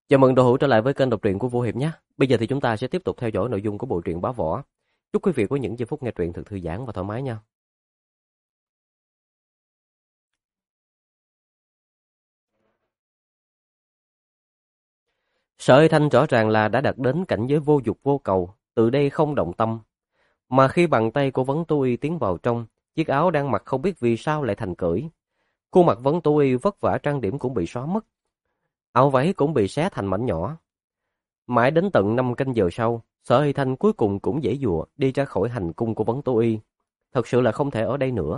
Chào mừng đội hữu trở lại với kênh đọc truyện của Vũ Hiệp nhé. Bây giờ thì chúng ta sẽ tiếp tục theo dõi nội dung của bộ truyện Bá Võ. Chúc quý vị có những giây phút nghe truyện thật thư giãn và thoải mái nha. Sở Ê Thanh rõ ràng là đã đạt đến cảnh giới vô dục vô cầu, từ đây không động tâm. Mà khi bàn tay của Vấn Tú Y tiến vào trong, chiếc áo đang mặc không biết vì sao lại thành cởi. Khuôn mặt Vấn Tú Y vất vả trang điểm cũng bị xóa mất. Áo váy cũng bị xé thành mảnh nhỏ. Mãi đến tận 5 canh giờ sau, Sở Ê Thanh cuối cùng cũng giãy giụa đi ra khỏi hành cung của Vấn Tú Y. Thật sự là không thể ở đây nữa.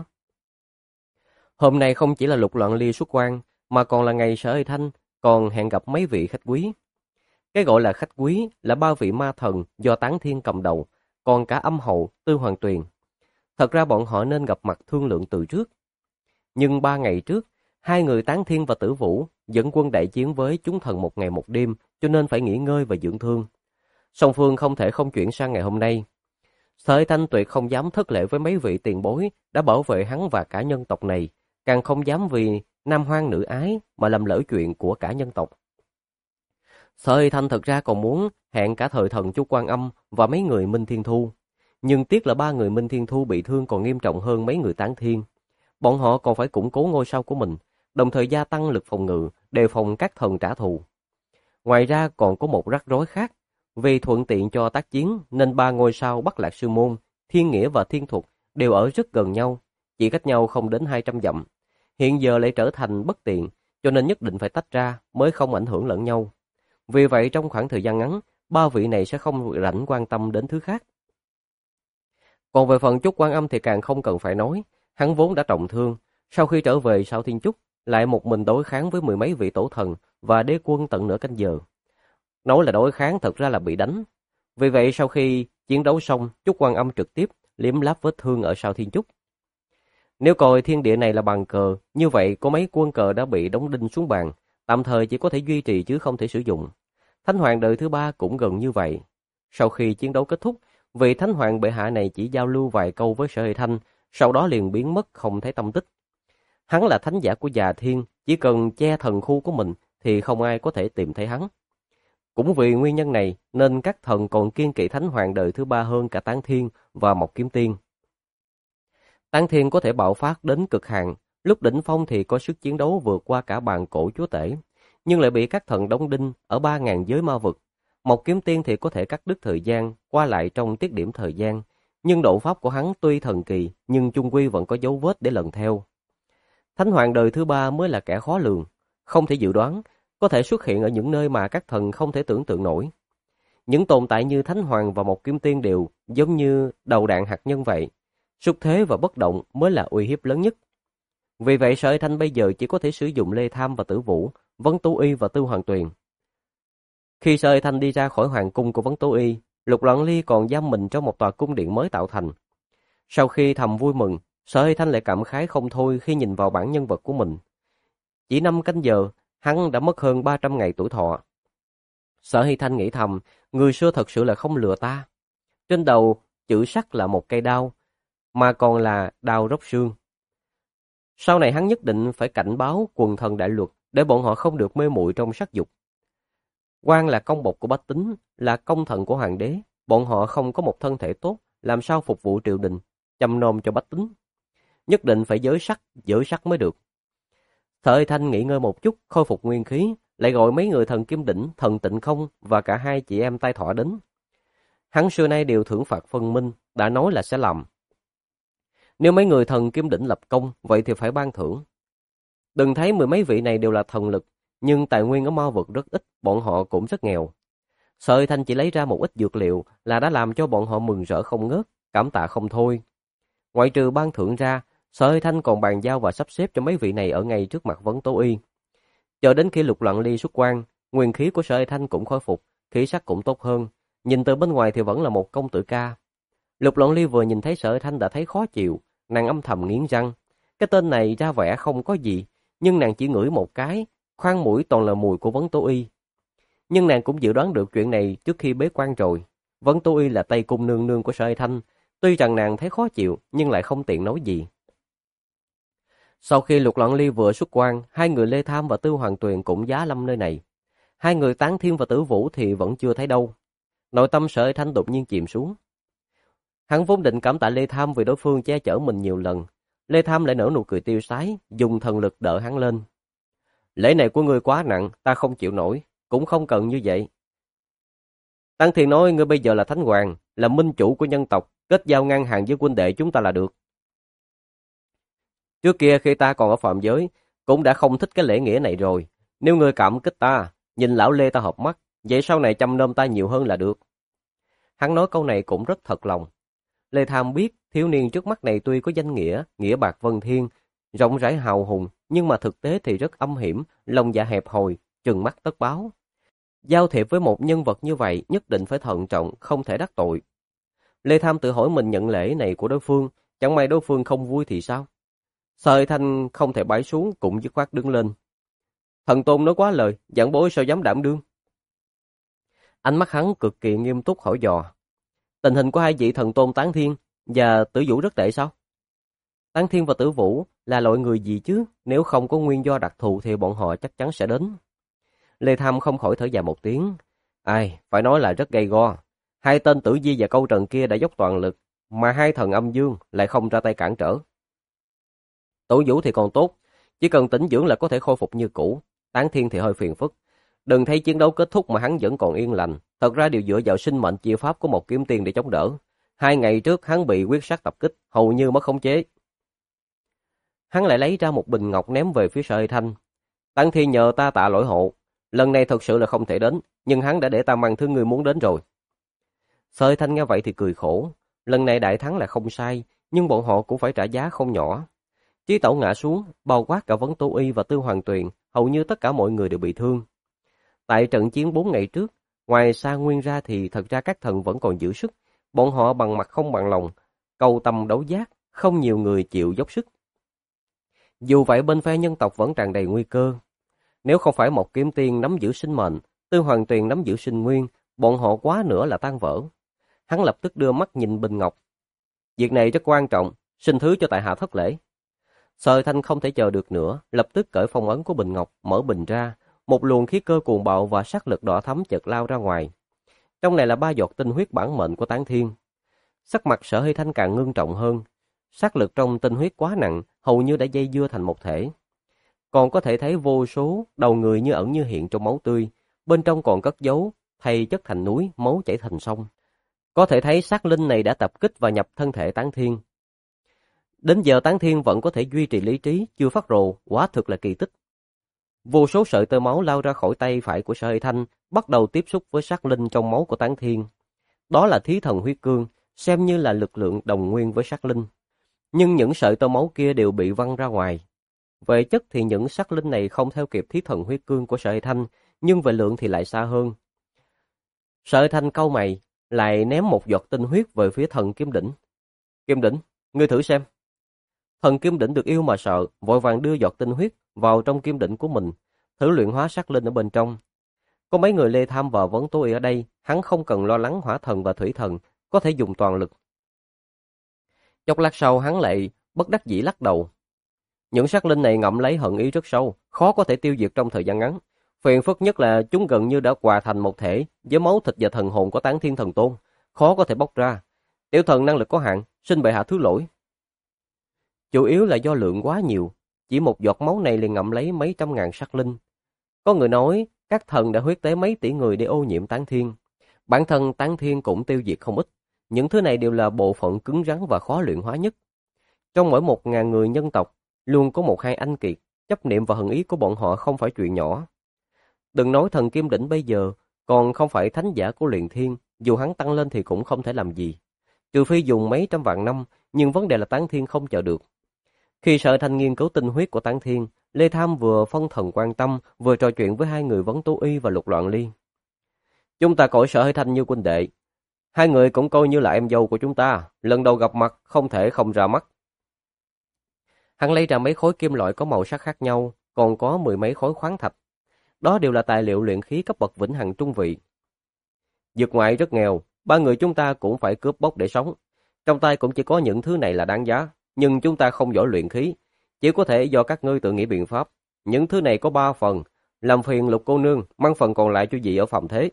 Hôm nay không chỉ là Lục Loạn Ly xuất quan, mà còn là ngày Sở Ê Thanh còn hẹn gặp mấy vị khách quý. Cái gọi là khách quý là 3 vị ma thần do Tán Thiên cầm đầu, còn cả Âm Hậu, Tư Hoàng Tuyền. Thật ra bọn họ nên gặp mặt thương lượng từ trước. Nhưng 3 ngày trước, hai người Tán Thiên và Tử Vũ dẫn quân đại chiến với chúng thần một ngày một đêm, cho nên phải nghỉ ngơi và dưỡng thương. Song phương không thể không chuyển sang ngày hôm nay. Sở Ê Thanh tuyệt không dám thất lễ với mấy vị tiền bối đã bảo vệ hắn và cả nhân tộc này, càng không dám vì nam hoang nữ ái mà làm lỡ chuyện của cả nhân tộc. Sở Ê Thanh thật ra còn muốn hẹn cả thời thần chú Quan Âm và mấy người Minh Thiên Thu. Nhưng tiếc là 3 người Minh Thiên Thu bị thương còn nghiêm trọng hơn mấy người Tán Thiên. Bọn họ còn phải củng cố ngôi sao của mình, đồng thời gia tăng lực phòng ngự, đề phòng các thần trả thù. Ngoài ra còn có một rắc rối khác. Vì thuận tiện cho tác chiến nên 3 ngôi sao Bắc Lạc Sư Môn, Thiên Nghĩa và Thiên Thuật đều ở rất gần nhau, chỉ cách nhau không đến 200 dặm. Hiện giờ lại trở thành bất tiện, cho nên nhất định phải tách ra mới không ảnh hưởng lẫn nhau. Vì vậy trong khoảng thời gian ngắn, 3 vị này sẽ không rảnh quan tâm đến thứ khác. Còn về phần Chúc Quan Âm thì càng không cần phải nói, hắn vốn đã trọng thương, sau khi trở về sau Thiên Chúc, lại một mình đối kháng với 10 mấy vị tổ thần và đế quân tận nửa canh giờ. Nói là đối kháng thật ra là bị đánh. Vì vậy sau khi chiến đấu xong, Chúc Quan Âm trực tiếp liếm láp vết thương ở sau Thiên Chúc. Nếu coi thiên địa này là bàn cờ, như vậy có mấy quân cờ đã bị đóng đinh xuống bàn, tạm thời chỉ có thể duy trì chứ không thể sử dụng. Thánh Hoàng đời thứ 3 cũng gần như vậy. Sau khi chiến đấu kết thúc, vị Thánh Hoàng bệ hạ này chỉ giao lưu vài câu với Sở Ê Thanh, sau đó liền biến mất không thấy tăm tích. Hắn là thánh giả của Già Thiên, chỉ cần che thần khu của mình thì không ai có thể tìm thấy hắn. Cũng vì nguyên nhân này nên các thần còn kiêng kỵ Thánh Hoàng đời thứ 3 hơn cả Tán Thiên và Mộc Kiếm Tiên. Tán Thiên có thể bạo phát đến cực hạn, lúc đỉnh phong thì có sức chiến đấu vượt qua cả bàn cổ chúa tể, nhưng lại bị các thần đóng đinh ở 3.000 giới ma vực. Mộc Kiếm Tiên thì có thể cắt đứt thời gian, qua lại trong tiết điểm thời gian, nhưng độ pháp của hắn tuy thần kỳ, nhưng chung quy vẫn có dấu vết để lần theo. Thánh Hoàng đời thứ 3 mới là kẻ khó lường, không thể dự đoán, có thể xuất hiện ở những nơi mà các thần không thể tưởng tượng nổi. Những tồn tại như Thánh Hoàng và Mộc Kiếm Tiên đều giống như đầu đạn hạt nhân vậy, xuất thế và bất động mới là uy hiếp lớn nhất. Vì vậy Sở Ê Thanh bây giờ chỉ có thể sử dụng Lê Tham và Tử Vũ, Vấn Tú Y và Tư Hoàng Tuyền. Khi Sở Ê Thanh đi ra khỏi hoàng cung của Vấn Tú Y, Lục Loạn Ly còn giam mình trong một tòa cung điện mới tạo thành. Sau khi thầm vui mừng, Sở Ê Thanh lại cảm khái không thôi khi nhìn vào bản nhân vật của mình. Chỉ 5 canh giờ, hắn đã mất hơn 300 ngày tuổi thọ. Sở Ê Thanh nghĩ thầm, người xưa thật sự là không lừa ta. Trên đầu chữ sắc là một cây đao, mà còn là đao róc xương. Sau này hắn nhất định phải cảnh báo quần thần đại luật để bọn họ không được mê muội trong sắc dục. Quan là công bộc của bách tính, là công thần của hoàng đế, bọn họ không có một thân thể tốt, làm sao phục vụ triều đình, chăm nom cho bách tính. Nhất định phải giới sắc mới được. Sở Ê Thanh nghỉ ngơi một chút, khôi phục nguyên khí, lại gọi mấy người thần Kim Đỉnh, thần Tịnh Không và cả 2 chị em Tai Thọ đến. Hắn xưa nay đều thưởng phạt phân minh, đã nói là sẽ làm. Nếu mấy người thần Kim Đỉnh lập công, vậy thì phải ban thưởng. Đừng thấy 10 mấy vị này đều là thần lực, nhưng tài nguyên ở ma vực rất ít, bọn họ cũng rất nghèo. Sở Ê Thanh chỉ lấy ra một ít dược liệu là đã làm cho bọn họ mừng rỡ không ngớt, cảm tạ không thôi. Ngoại trừ ban thưởng ra, Sở Ê Thanh còn bàn giao và sắp xếp cho mấy vị này ở ngay trước mặt Vấn Tố Y. Chờ đến khi Lục Loạn Ly xuất quan, nguyên khí của Sở Ê Thanh cũng khôi phục, khí sắc cũng tốt hơn, nhìn từ bên ngoài thì vẫn là một công tử ca. Lục Loạn Ly vừa nhìn thấy Sở Ê Thanh đã thấy khó chịu, nàng âm thầm nghiến răng. Cái tên này ra vẻ không có gì, nhưng nàng chỉ ngửi một cái, khoang mũi toàn là mùi của Vấn Tố Y. Nhưng nàng cũng dự đoán được chuyện này trước khi bế quan rồi. Vấn Tố Y là Tây Cung nương nương của Sở Ê Thanh, tuy rằng nàng thấy khó chịu nhưng lại không tiện nói gì. Sau khi Lục Loạn Ly vừa xuất quan, 2 người Lê Tham và Tư Hoàng Tuyền cũng giá lâm nơi này. Hai người Tán Thiên và Tử Vũ thì vẫn chưa thấy đâu. Nội tâm Sở Hải Thanh đột nhiên chìm xuống. Hắn vốn định cảm tạ Lê Tham vì đối phương che chở mình nhiều lần. Lê Tham lại nở nụ cười tiêu sái, dùng thần lực đỡ hắn lên. Lễ này của ngươi quá nặng, ta không chịu nổi, cũng không cần như vậy. Tăng Thiên nói ngươi bây giờ là Thánh Hoàng, là minh chủ của nhân tộc, kết giao ngang hàng với huynh đệ chúng ta là được. Trước kia khi ta còn ở phạm giới, cũng đã không thích cái lễ nghĩa này rồi. Nếu ngươi cảm kích ta, nhìn lão Lê ta hợp mắt, vậy sau này chăm nom ta nhiều hơn là được. Hắn nói câu này cũng rất thật lòng. Lê Tham biết thiếu niên trước mắt này tuy có danh nghĩa, nghĩa bạc vân thiên, rộng rãi hào hùng, nhưng mà thực tế thì rất âm hiểm, lòng dạ hẹp hòi, trừng mắt tất báo. Giao thiệp với một nhân vật như vậy nhất định phải thận trọng, không thể đắc tội. Lê Tham tự hỏi mình nhận lễ này của đối phương, chẳng may đối phương không vui thì sao? Sở Hải Thanh không thể bãi xuống, cũng dứt khoát đứng lên. Thần Tôn nói quá lời, giảng bối sao dám đảm đương? Ánh mắt hắn cực kỳ nghiêm túc hỏi dò. Tình hình của hai vị thần tôn Tán Thiên và Tử Vũ rất tệ sao? Tán Thiên và Tử Vũ là loại người gì chứ? Nếu không có nguyên do đặc thù thì bọn họ chắc chắn sẽ đến. Lê Tham không khỏi thở dài một tiếng. Ai, phải nói là rất gay go. Hai tên Tử Di và Câu Trần kia đã dốc toàn lực, mà hai thần âm dương lại không ra tay cản trở. Tử Vũ thì còn tốt, chỉ cần tĩnh dưỡng là có thể khôi phục như cũ. Tán Thiên thì hơi phiền phức. Đừng thấy chiến đấu kết thúc mà hắn vẫn còn yên lành. Thật ra đều dựa vào sinh mệnh chia pháp của một kiếm tiên để chống đỡ. 2 ngày trước hắn bị quyết sát tập kích, hầu như mất khống chế. Hắn lại lấy ra một bình ngọc ném về phía Sở Hải Thanh. Tán Thiên nhờ ta tạ lỗi hộ. Lần này thật sự là không thể đến, nhưng hắn đã để ta mang thứ người muốn đến rồi. Sở Hải Thanh nghe vậy thì cười khổ. Lần này đại thắng là không sai, nhưng bọn họ cũng phải trả giá không nhỏ. Chí Tẩu ngã xuống, bao quát cả Vấn Tô Y và Tư Hoàng Tuyền, hầu như tất cả mọi người đều bị thương. Tại trận chiến 4 ngày trước, ngoài Sa Nguyên ra thì thật ra các thần vẫn còn giữ sức. Bọn họ bằng mặt không bằng lòng, cầu tâm đấu giác, không nhiều người chịu dốc sức. Dù vậy bên phe nhân tộc vẫn tràn đầy nguy cơ. Nếu không phải một kiếm tiên nắm giữ sinh mệnh, Tư Hoàng Tuyền nắm giữ sinh nguyên, bọn họ quá nữa là tan vỡ. Hắn lập tức đưa mắt nhìn bình ngọc. Việc này rất quan trọng, xin thứ cho tại hạ thất lễ. Sở Hải Thanh không thể chờ được nữa, lập tức cởi phong ấn của bình ngọc, mở bình ra. Một luồng khí cơ cuồng bạo và sát lực đỏ thắm chợt lao ra ngoài. Trong này là 3 giọt tinh huyết bản mệnh của Tán Thiên. Sắc mặt Sở Hải Thanh càng ngưng trọng hơn. Sát lực trong tinh huyết quá nặng, hầu như đã dây dưa thành một thể. Còn có thể thấy vô số đầu người như ẩn như hiện trong máu tươi, bên trong còn cất giấu thay chất thành núi, máu chảy thành sông. Có thể thấy sát linh này đã tập kích và nhập thân thể Tán Thiên. Đến giờ Tán Thiên vẫn có thể duy trì lý trí, chưa phát rồ, quả thực là kỳ tích. Vô số sợi tơ máu lao ra khỏi tay phải của Sở Hải Thanh, bắt đầu tiếp xúc với sát linh trong máu của Tán Thiên. Đó là thí thần huyết cương, xem như là lực lượng đồng nguyên với sát linh. Nhưng những sợi tơ máu kia đều bị văng ra ngoài. Về chất thì những sát linh này không theo kịp thí thần huyết cương của Sở Hải Thanh, nhưng về lượng thì lại xa hơn. Sở Hải Thanh cau mày, lại ném một giọt tinh huyết về phía thần kiếm đỉnh. Kiếm đỉnh, ngươi thử xem. Thần kiếm đỉnh được yêu mà sợ, vội vàng đưa giọt tinh huyết vào trong kiếm đỉnh của mình, thử luyện hóa sát linh ở bên trong. Có mấy người Lê Tham và Vấn Tô Y ở đây, hắn không cần lo lắng hỏa thần và thủy thần, có thể dùng toàn lực. Chốc lát sau hắn lại bất đắc dĩ lắc đầu. Những sát linh này ngậm lấy hận ý rất sâu, khó có thể tiêu diệt trong thời gian ngắn. Phiền phức nhất là chúng gần như đã hòa thành một thể với máu thịt và thần hồn của Tán Thiên thần tôn, khó có thể bóc ra. Tiểu thần năng lực có hạn, xin bệ hạ thứ lỗi. Chủ yếu là do lượng quá nhiều, chỉ một giọt máu này liền ngậm lấy mấy trăm ngàn sát linh. Có người nói các thần đã huyết tế mấy tỷ người để ô nhiễm Tán Thiên. Bản thân Tán Thiên cũng tiêu diệt không ít. Những thứ này đều là bộ phận cứng rắn và khó luyện hóa nhất. Trong mỗi 1.000 người nhân tộc, luôn có 1-2 anh kiệt, chấp niệm và hận ý của bọn họ không phải chuyện nhỏ. Đừng nói thần kim đỉnh bây giờ, còn không phải thánh giả của luyện thiên, dù hắn tăng lên thì cũng không thể làm gì. Trừ phi dùng mấy trăm vạn năm, nhưng vấn đề là Tán Thiên không chờ được. Khi Sở Thanh nghiên cứu tinh huyết của Tán Thiên, Lê Tham vừa phân thần quan tâm, vừa trò chuyện với hai người Vấn Tô Y và Lục Loạn Ly. Chúng ta coi Sở Hải Thanh như huynh đệ. Hai người cũng coi như là em dâu của chúng ta, lần đầu gặp mặt không thể không ra mắt. Hắn lấy ra mấy khối kim loại có màu sắc khác nhau, còn có 10 mấy khối khoáng thạch. Đó đều là tài liệu luyện khí cấp bậc vĩnh hằng trung vị. Dược ngoại rất nghèo, 3 người chúng ta cũng phải cướp bóc để sống. Trong tay cũng chỉ có những thứ này là đáng giá, nhưng chúng ta không giỏi luyện khí, chỉ có thể do các ngươi tự nghĩ biện pháp. Những thứ này có 3 phần, Làm phiền Lục cô nương, mang phần còn lại cho dì ở phòng thế.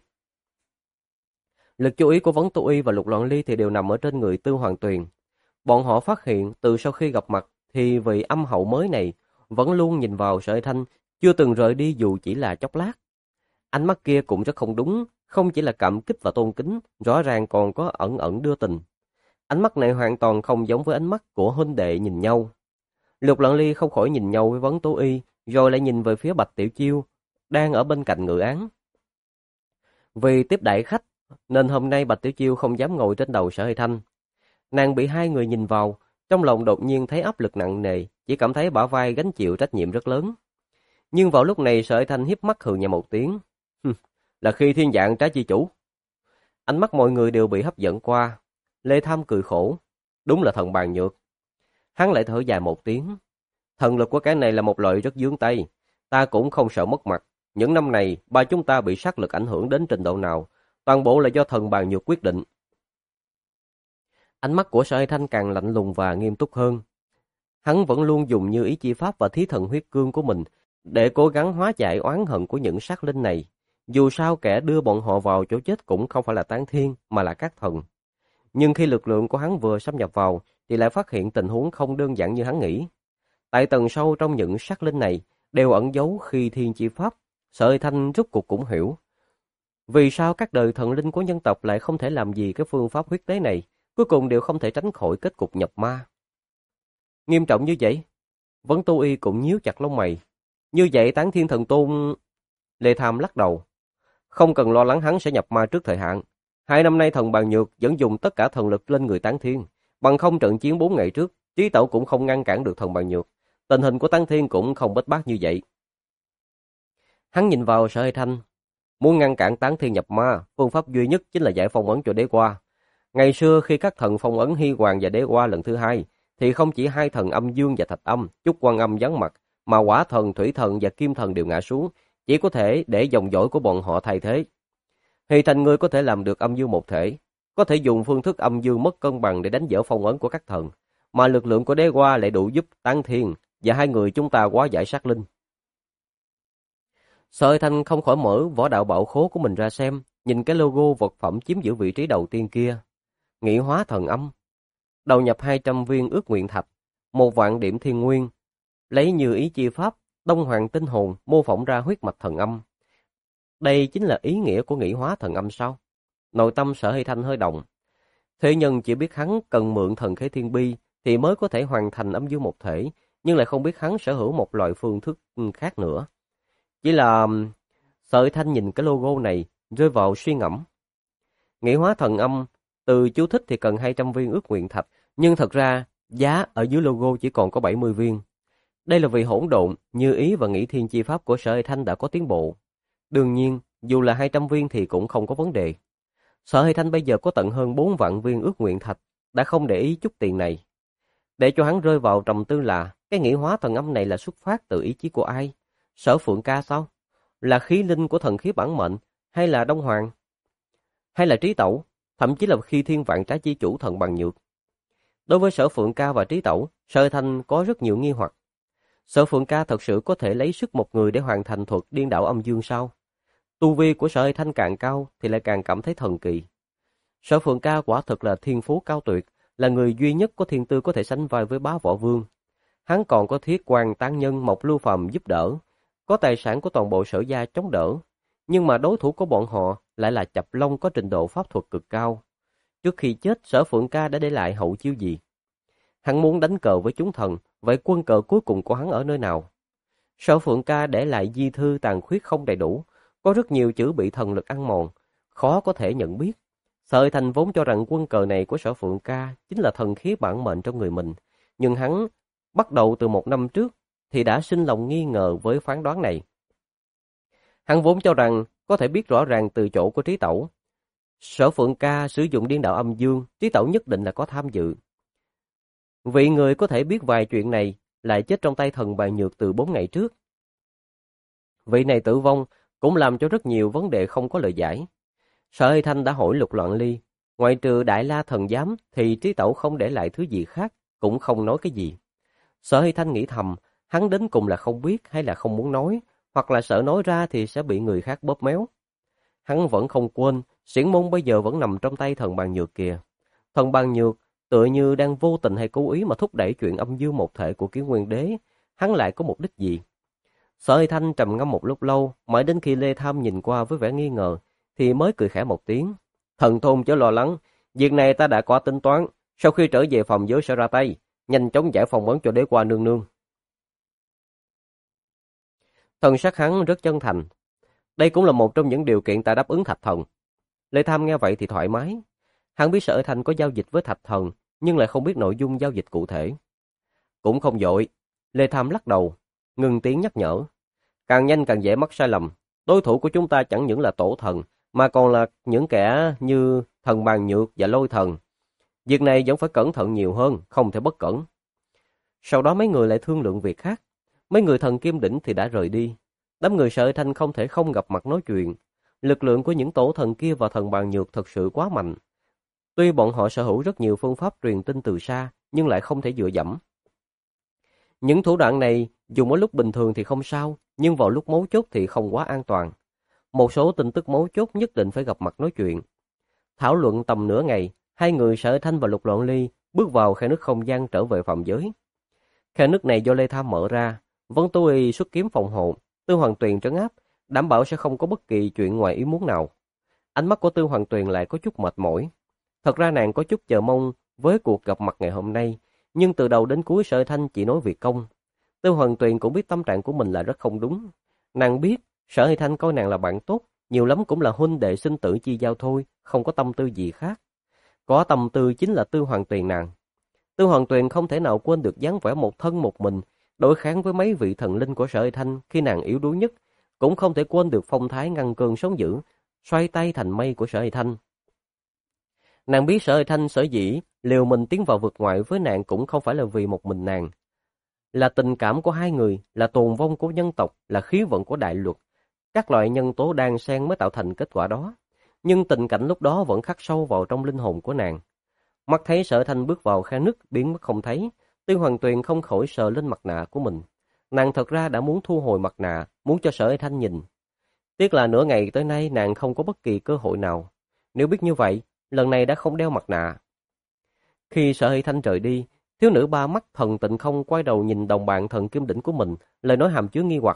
Lực chú ý của Vấn Tô Y và Lục Loạn Ly thì đều nằm ở trên người Tư Hoàng Tuyền. Bọn họ phát hiện từ sau khi gặp mặt thì vị âm hậu mới này vẫn luôn nhìn vào Sở Hải Thanh, chưa từng rời đi dù chỉ là chốc lát. Ánh mắt kia cũng rất không đúng, không chỉ là cảm kích và tôn kính, rõ ràng còn có ẩn ẩn đưa tình. Ánh mắt này hoàn toàn không giống với ánh mắt của huynh đệ nhìn nhau. Lục Loạn Ly không khỏi nhìn nhau với Vấn Tố Y, rồi lại nhìn về phía Bạch Tiểu Chiêu, đang ở bên cạnh ngự án. Vì tiếp đãi khách, nên hôm nay Bạch Tiểu Chiêu không dám ngồi trên đầu Sở Hải Thanh. Nàng bị hai người nhìn vào, trong lòng đột nhiên thấy áp lực nặng nề, chỉ cảm thấy bả vai gánh chịu trách nhiệm rất lớn. Nhưng vào lúc này Sở Hải Thanh hiếp mắt hừ nhẹ một tiếng. Là khi thiên dạng trái chi chủ. Ánh mắt mọi người đều bị hấp dẫn qua. Lê Tham cười khổ. Đúng là thần bàn nhược. Hắn lại thở dài một tiếng. Thần lực của cái này là một loại rất dướng tay. Ta cũng không sợ mất mặt. Những năm này, ba chúng ta bị sát lực ảnh hưởng đến trình độ nào, toàn bộ là do thần bàn nhược quyết định. Ánh mắt của Sở Hải Thanh càng lạnh lùng và nghiêm túc hơn. Hắn vẫn luôn dùng như ý chi pháp và thí thần huyết cương của mình để cố gắng hóa giải oán hận của những sát linh này. Dù sao kẻ đưa bọn họ vào chỗ chết cũng không phải là Tán Thiên mà là các thần. Nhưng khi lực lượng của hắn vừa xâm nhập vào thì lại phát hiện tình huống không đơn giản như hắn nghĩ. Tại tầng sâu trong những sát linh này đều ẩn giấu khi thiên chi pháp. Sở Hải Thanh rốt cuộc cũng hiểu. Vì sao các đời thần linh của nhân tộc lại không thể làm gì cái phương pháp huyết tế này, cuối cùng đều không thể tránh khỏi kết cục nhập ma. Nghiêm trọng như vậy, Vấn Tô Y cũng nhíu chặt lông mày. Như vậy Tán Thiên Thần Tôn... Lê Tham lắc đầu. Không cần lo lắng hắn sẽ nhập ma trước thời hạn. 2 năm nay thần bàn nhược vẫn dùng tất cả thần lực lên người Tán Thiên. Bằng không trận chiến 4 ngày trước, Trí Tẩu cũng không ngăn cản được thần bàn nhược. Tình hình của Tán Thiên cũng không bết bát như vậy. Hắn nhìn vào Sở Hải Thanh. Muốn ngăn cản Tán Thiên nhập ma, phương pháp duy nhất chính là giải phong ấn cho đế qua. Ngày xưa khi các thần phong ấn Hy Hoàng và đế qua lần thứ 2, thì không chỉ 2 thần âm dương và thạch âm, Chúc Quan Âm vắng mặt, mà hỏa thần, thủy thần và kim thần đều ngã xuống, chỉ có thể để dòng dõi của bọn họ thay thế. Thì thành người có thể làm được âm dương một thể, có thể dùng phương thức âm dương mất cân bằng để đánh vỡ phong ấn của các thần, mà lực lượng của đế qua lại đủ giúp Tán Thiên và 2 người chúng ta hóa giải sát linh. Sở Hải Thanh không khỏi mở võ đạo bảo khố của mình ra xem, nhìn cái logo vật phẩm chiếm giữ vị trí đầu tiên kia. Nghị hóa thần âm. Đầu nhập 200 viên ước nguyện thạch, 1 vạn điểm thiên nguyên, lấy như ý chi pháp, Đông Hoàng tinh hồn mô phỏng ra huyết mạch thần âm. Đây chính là ý nghĩa của nghị hóa thần âm sao? Nội tâm Sở Hải Thanh hơi động. Thế nhân chỉ biết hắn cần mượn thần khế thiên bi thì mới có thể hoàn thành âm dương một thể, nhưng lại không biết hắn sở hữu một loại phương thức khác nữa. Chỉ là Sở Hải Thanh nhìn cái logo này rơi vào suy ngẫm. Nghị hóa thần âm, từ chú thích thì cần 200 viên ước nguyện thạch, nhưng thật ra giá ở dưới logo chỉ còn có 70 viên. Đây là vì hỗn độn, như ý và nghĩ thiên chi pháp của Sở Hải Thanh đã có tiến bộ. Đương nhiên, dù là 200 viên thì cũng không có vấn đề. Sở Hải Thanh bây giờ có tận hơn 4 vạn viên ước nguyện thạch, đã không để ý chút tiền này. Để cho hắn rơi vào trầm tư là, cái nghị hóa thần âm này là xuất phát từ ý chí của ai? Sở Phượng Ca sao? Là khí linh của thần khí bản mệnh, hay là Đông Hoàng? Hay là Trí Tẩu, thậm chí là khi thiên vạn trái chi chủ thần bằng nhược? Đối với Sở Phượng Ca và Trí Tẩu, Sở Hải Thanh có rất nhiều nghi hoặc. Sở Phượng Ca thật sự có thể lấy sức một người để hoàn thành thuật điên đảo âm dương sao? Tu vi của Sở Hải Thanh càng cao thì lại càng cảm thấy thần kỳ. Sở Phượng Ca quả thực là thiên phú cao tuyệt, là người duy nhất có thiên tư có thể sánh vai với Bá Võ Vương. Hắn còn có Thiết Quan Tán Nhân Mộc Lưu Phàm giúp đỡ, có tài sản của toàn bộ Sở gia chống đỡ, nhưng mà đối thủ của bọn họ lại là Chập Long có trình độ pháp thuật cực cao. Trước khi chết, Sở Phượng Ca đã để lại hậu chiêu gì? Hắn muốn đánh cờ với chúng thần, vậy quân cờ cuối cùng của hắn ở nơi nào? Sở Phượng Ca để lại di thư tàn khuyết không đầy đủ, có rất nhiều chữ bị thần lực ăn mòn, khó có thể nhận biết. Sở Hải Thanh vốn cho rằng quân cờ này của Sở Phượng Ca chính là thần khí bản mệnh trong người mình, nhưng hắn bắt đầu từ 1 năm trước thì đã sinh lòng nghi ngờ với phán đoán này. Hắn vốn cho rằng có thể biết rõ ràng từ chỗ của Trí Tẩu. Sở Phượng Ca sử dụng điên đạo âm dương, Trí Tẩu nhất định là có tham dự. Vị người có thể biết vài chuyện này lại chết trong tay thần bàn nhược từ 4 ngày trước. Vị này tử vong cũng làm cho rất nhiều vấn đề không có lời giải. Sở Hải Thanh đã hỏi Lục Loạn Ly, ngoại trừ Đại La thần giám thì Trí Tẩu không để lại thứ gì khác, cũng không nói cái gì. Sở Hải Thanh nghĩ thầm, hắn đến cùng là không biết hay là không muốn nói, hoặc là sợ nói ra thì sẽ bị người khác bóp méo. Hắn vẫn không quên, xiển môn bây giờ vẫn nằm trong tay thần bàn nhược kìa. Thần bàn nhược tựa như đang vô tình hay cố ý mà thúc đẩy chuyện âm dương một thể của Kiến Nguyên Đế, hắn lại có mục đích gì? Sở Hy Thanh trầm ngâm một lúc lâu, mãi đến khi Lê Tham nhìn qua với vẻ nghi ngờ, thì mới cười khẽ một tiếng. Thần thôn chớ lo lắng, việc này ta đã có tính toán, sau khi trở về phòng giới sẽ ra tay, nhanh chóng giải phỏng vấn cho đế qua nương nương. Thần sắc hắn rất chân thành. Đây cũng là một trong những điều kiện ta đáp ứng Thạch Thần. Lê Tham nghe vậy thì thoải mái. Hắn biết Sở Hy Thanh có giao dịch với Thạch Thần, nhưng lại không biết nội dung giao dịch cụ thể. Cũng không vội. Lê Tham lắc đầu, ngừng tiếng nhắc nhở. Càng nhanh càng dễ mắc sai lầm. Đối thủ của chúng ta chẳng những là tổ thần, mà còn là những kẻ như thần bàn nhược và lôi thần. Việc này vẫn phải cẩn thận nhiều hơn, không thể bất cẩn. Sau đó mấy người lại thương lượng việc khác. Mấy người thần Kim Đỉnh thì đã rời đi. Đám người Sở Hy Thanh không thể không gặp mặt nói chuyện. Lực lượng của những tổ thần kia và thần bàn nhược thật sự quá mạnh. Tuy bọn họ sở hữu rất nhiều phương pháp truyền tin từ xa, nhưng lại không thể dựa dẫm. Những thủ đoạn này dùng ở lúc bình thường thì không sao, nhưng vào lúc mấu chốt thì không quá an toàn. Một số tin tức mấu chốt nhất định phải gặp mặt nói chuyện. Thảo luận tầm nửa ngày, hai người Sở Hy Thanh và Lục Loạn Ly bước vào khe nước không gian trở về phạm giới. Khe nước này do Lê Tham mở ra, Vân Tú Y xuất kiếm phòng hộ, Tư Hoàng Tuyền trấn áp, đảm bảo sẽ không có bất kỳ chuyện ngoài ý muốn nào. Ánh mắt của Tư Hoàng Tuyền lại có chút mệt mỏi. Thật ra nàng có chút chờ mong với cuộc gặp mặt ngày hôm nay, nhưng từ đầu đến cuối Sở Hy Thanh chỉ nói việc công. Tư Hoàng Tuyền cũng biết tâm trạng của mình là rất không đúng. Nàng biết Sở Hy Thanh coi nàng là bạn tốt, nhiều lắm cũng là huynh đệ sinh tử chi giao thôi, không có tâm tư gì khác. Có tâm tư chính là Tư Hoàng Tuyền nàng. Tư Hoàng Tuyền không thể nào quên được dáng vẻ một thân một mình, đối kháng với mấy vị thần linh của Sở Hy Thanh khi nàng yếu đuối nhất, cũng không thể quên được phong thái ngăn cơn sóng dữ, xoay tay thành mây của Sở Hy Thanh. Nàng biết Sở Hy Thanh sở dĩ liều mình tiến vào vực ngoại với nàng cũng không phải là vì một mình nàng. Là tình cảm của hai người, là tồn vong của nhân tộc, là khí vận của đại luật. Các loại nhân tố đan xen mới tạo thành kết quả đó. Nhưng tình cảnh lúc đó vẫn khắc sâu vào trong linh hồn của nàng. Mắt thấy Sở Hy Thanh bước vào khe nứt biến mất không thấy, Tư Hoàng Tuyền không khỏi sờ lên mặt nạ của mình. Nàng thật ra đã muốn thu hồi mặt nạ, muốn cho Sở Hy Thanh nhìn. Tiếc là nửa ngày tới nay nàng không có bất kỳ cơ hội nào. Nếu biết như vậy, lần này đã không đeo mặt nạ. Khi Sở Hy Thanh rời đi, thiếu nữ ba mắt thần Tịnh Không quay đầu nhìn đồng bạn thần Kim Đỉnh của mình, lời nói hàm chứa nghi hoặc.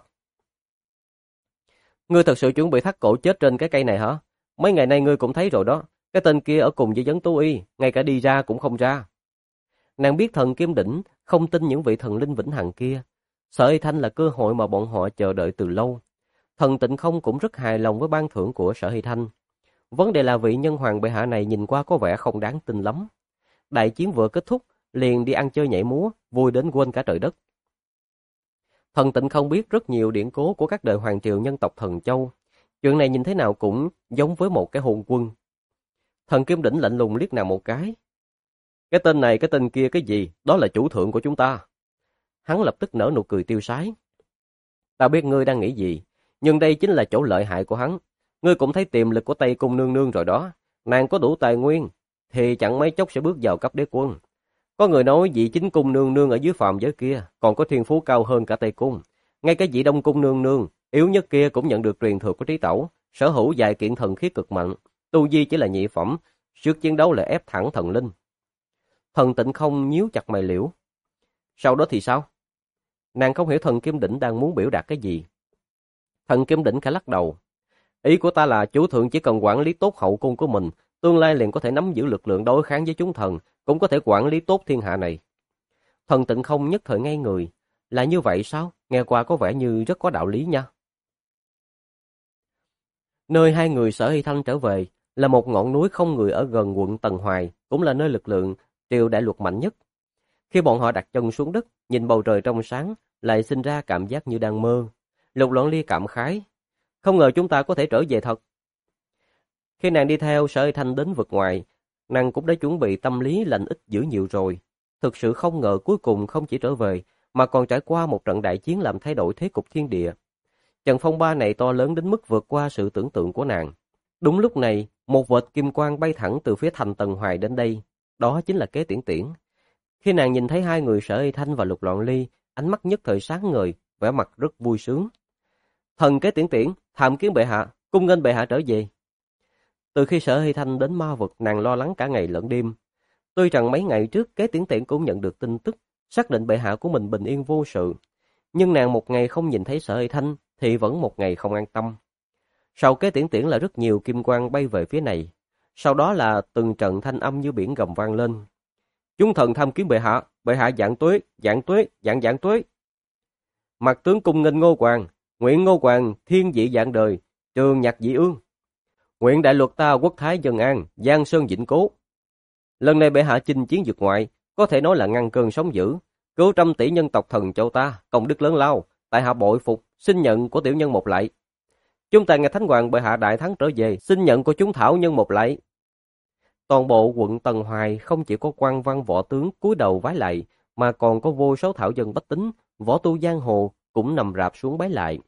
Ngươi thật sự chuẩn bị thắt cổ chết trên cái cây này hả? Mấy ngày nay ngươi cũng thấy rồi đó, cái tên kia ở cùng với Vấn Tú Y, ngay cả đi ra cũng không ra. Nàng biết thần Kim Đỉnh không tin những vị thần linh vĩnh hằng kia. Sở Hy Thanh là cơ hội mà bọn họ chờ đợi từ lâu. Thần Tịnh Không cũng rất hài lòng với ban thưởng của Sở Hy Thanh. Vấn đề là vị nhân hoàng bệ hạ này nhìn qua có vẻ không đáng tin lắm. Đại chiến vừa kết thúc, liền đi ăn chơi nhảy múa, vui đến quên cả trời đất. Thần Tịnh Không biết rất nhiều điển cố của các đời hoàng triều nhân tộc Thần Châu. Chuyện này nhìn thế nào cũng giống với một cái hôn quân. Thần Kim Đỉnh lạnh lùng liếc nàng một cái. Cái tên này cái tên kia cái gì, đó là chủ thượng của chúng ta. Hắn lập tức nở nụ cười tiêu sái. Ta biết ngươi đang nghĩ gì, nhưng đây chính là chỗ lợi hại của hắn. Ngươi cũng thấy tiềm lực của Tây Cung nương nương rồi đó. Nàng có đủ tài nguyên, thì chẳng mấy chốc sẽ bước vào cấp đế quân. Có người nói vị chính cung nương nương ở dưới phàm giới kia còn có thiên phú cao hơn cả Tây Cung. Ngay cái vị Đông Cung nương nương, yếu nhất kia cũng nhận được truyền thừa của trí tẩu, sở hữu vài kiện thần khí cực mạnh. Tu vi chỉ là nhị phẩm, sức chiến đấu là ép thẳng thần linh. Thần Tịnh Không nhíu chặt mày liễu. Sau đó thì sao? Nàng không hiểu thần Kim Đỉnh đang muốn biểu đạt cái gì. Thần Kim Đỉnh khẽ lắc đầu. Ý của ta là chủ thượng chỉ cần quản lý tốt hậu cung của mình, tương lai liền có thể nắm giữ lực lượng đối kháng với chúng thần, cũng có thể quản lý tốt thiên hạ này. Thần Tịnh Không nhất thời ngây người. Là như vậy sao? Nghe qua có vẻ như rất có đạo lý nha. Nơi hai người Sở Hy Thanh trở về là một ngọn núi không người ở gần quận Tần Hoài, cũng là nơi lực lượng triều đại luật mạnh nhất. Khi bọn họ đặt chân xuống đất, nhìn bầu trời trong sáng, lại sinh ra cảm giác như đang mơ. Lục Loạn Ly cảm khái. Không ngờ chúng ta có thể trở về thật. Khi nàng đi theo Sở Hy Thanh đến vực ngoài, nàng cũng đã chuẩn bị tâm lý lành ít dữ nhiều rồi. Thực sự không ngờ cuối cùng không chỉ trở về, mà còn trải qua một trận đại chiến làm thay đổi thế cục thiên địa. Trận phong ba này to lớn đến mức vượt qua sự tưởng tượng của nàng. Đúng lúc này, một vệt kim quang bay thẳng từ phía thành Tần Hoài đến đây. Đó chính là Kế Tiễn Tiễn. Khi nàng nhìn thấy hai người Sở Hy Thanh và Lục Loạn Ly, ánh mắt nhất thời sáng ngời, vẻ mặt rất vui sướng. Thần Kế Tiễn Tiễn, tham kiến bệ hạ, cung nghênh bệ hạ trở về. Từ khi Sở Hy Thanh đến ma vực, nàng lo lắng cả ngày lẫn đêm. Tuy rằng mấy ngày trước Kế Tiễn Tiễn cũng nhận được tin tức, xác định bệ hạ của mình bình yên vô sự, nhưng nàng một ngày không nhìn thấy Sở Hy Thanh thì vẫn một ngày không an tâm. Sau Kế Tiễn Tiễn là rất nhiều kim quang bay về phía này, sau đó là từng trận thanh âm như biển gầm vang lên. Chúng thần tham kiến bệ hạ vạn tuế, vạn tuế, vạn vạn tuế. Mặt tướng cung nghênh Ngô Hoàng, nguyện Ngô Hoàng thiên vị vạn đời, trường nhạc dị ương. Nguyện đại luật ta quốc thái dân an, giang sơn vĩnh cố. Lần này bệ hạ chinh chiến vượt ngoại, có thể nói là ngăn cơn sóng dữ, cứu trăm tỷ nhân tộc thần châu ta, công đức lớn lao, tại hạ bội phục, xin nhận của tiểu nhân một lạy. Chúng ta nghe Thánh Hoàng bệ hạ đại thắng trở về, xin nhận của chúng thảo nhân một lạy. Toàn bộ quận Tần Hoài không chỉ có quan văn võ tướng cúi đầu vái lạy, mà còn có vô số thảo dân bách tính, võ tu giang hồ cũng nằm rạp xuống bái lạy.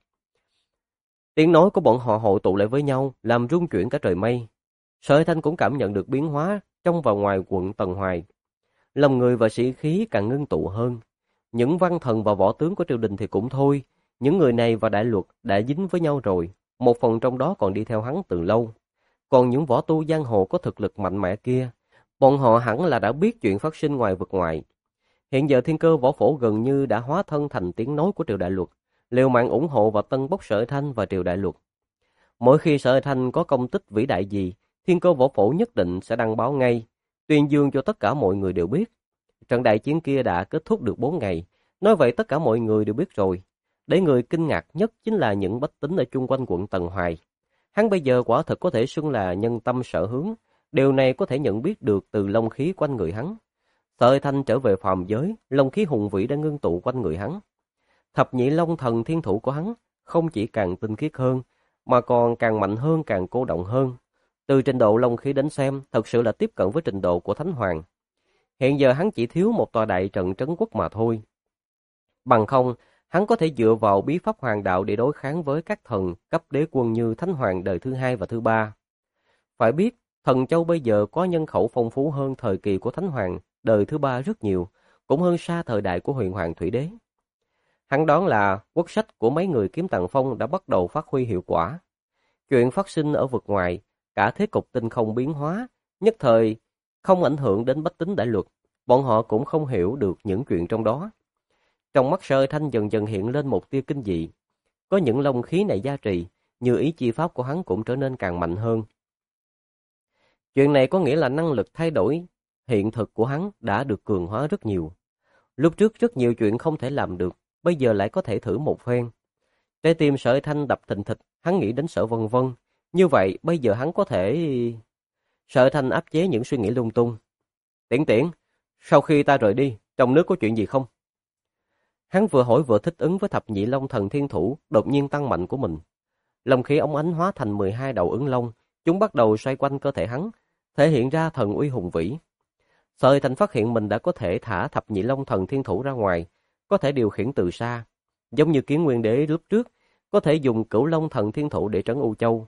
Tiếng nói của bọn họ hội tụ lại với nhau, làm rung chuyển cả trời mây. Sở Hy Thanh cũng cảm nhận được biến hóa trong và ngoài quận Tần Hoài. Lòng người và sĩ khí càng ngưng tụ hơn. Những văn thần và võ tướng của triều đình thì cũng thôi, những người này và đại luật đã dính với nhau rồi, một phần trong đó còn đi theo hắn từ lâu. Còn những võ tu giang hồ có thực lực mạnh mẽ kia, bọn họ hẳn là đã biết chuyện phát sinh ngoài vực ngoài. Hiện giờ Thiên Cơ Võ Phổ gần như đã hóa thân thành tiếng nói của triều đại luật, liều mạng ủng hộ và tân bốc Sở Hy Thanh và triều đại luật. Mỗi khi Sở Hy Thanh có công tích vĩ đại gì, Thiên Cơ Võ Phổ nhất định sẽ đăng báo ngay, tuyên dương cho tất cả mọi người đều biết. Trận đại chiến kia đã kết thúc được 4 ngày, nói vậy tất cả mọi người đều biết rồi. Để người kinh ngạc nhất chính là những bách tính ở chung quanh quận Tần Hoài. Hắn bây giờ quả thực có thể xưng là nhân tâm sở hướng, điều này có thể nhận biết được từ long khí quanh người hắn. Sở Hy Thanh trở về phàm giới, long khí hùng vĩ đã ngưng tụ quanh người hắn. Thập nhị long thần thiên thủ của hắn không chỉ càng tinh khiết hơn, mà còn càng mạnh hơn, càng cô động hơn. Từ trình độ long khí đến xem, thật sự là tiếp cận với trình độ của Thánh Hoàng. Hiện giờ hắn chỉ thiếu một tòa đại trận trấn quốc mà thôi. Bằng không, hắn có thể dựa vào bí pháp hoàng đạo để đối kháng với các thần cấp đế quân như Thánh Hoàng đời thứ 2 và thứ 3. Phải biết, Thần Châu bây giờ có nhân khẩu phong phú hơn thời kỳ của Thánh Hoàng đời thứ 3 rất nhiều, cũng hơn xa thời đại của Huyền Hoàng Thủy Đế. Hắn đoán là quốc sách của mấy người kiếm Tàng Phong đã bắt đầu phát huy hiệu quả. Chuyện phát sinh ở vực ngoài, cả thế cục tinh không biến hóa, nhất thời không ảnh hưởng đến bách tính đại luật, bọn họ cũng không hiểu được những chuyện trong đó. Trong mắt Sở Hy Thanh dần dần hiện lên một tia kinh dị. Có những long khí này gia trì, như ý chi pháp của hắn cũng trở nên càng mạnh hơn. Chuyện này có nghĩa là năng lực thay đổi hiện thực của hắn đã được cường hóa rất nhiều. Lúc trước rất nhiều chuyện không thể làm được, bây giờ lại có thể thử một phen. Trái tim Sở Hy Thanh đập thình thịch, hắn nghĩ đến Sở Vân Vân. Như vậy, bây giờ hắn có thể... Sở Hy Thanh áp chế những suy nghĩ lung tung. Tiễn Tiễn, sau khi ta rời đi, trong nước có chuyện gì không? Hắn vừa hỏi vừa thích ứng với thập nhị long thần thiên thủ đột nhiên tăng mạnh của mình. Long khí óng ánh hóa thành 12 đầu ứng long, chúng bắt đầu xoay quanh cơ thể hắn, thể hiện ra thần uy hùng vĩ. Sở Hy Thanh phát hiện mình đã có thể thả thập nhị long thần thiên thủ ra ngoài, có thể điều khiển từ xa, giống như Kiến Nguyên Đế lúc trước, có thể dùng Cửu Long thần thiên thủ để trấn U Châu.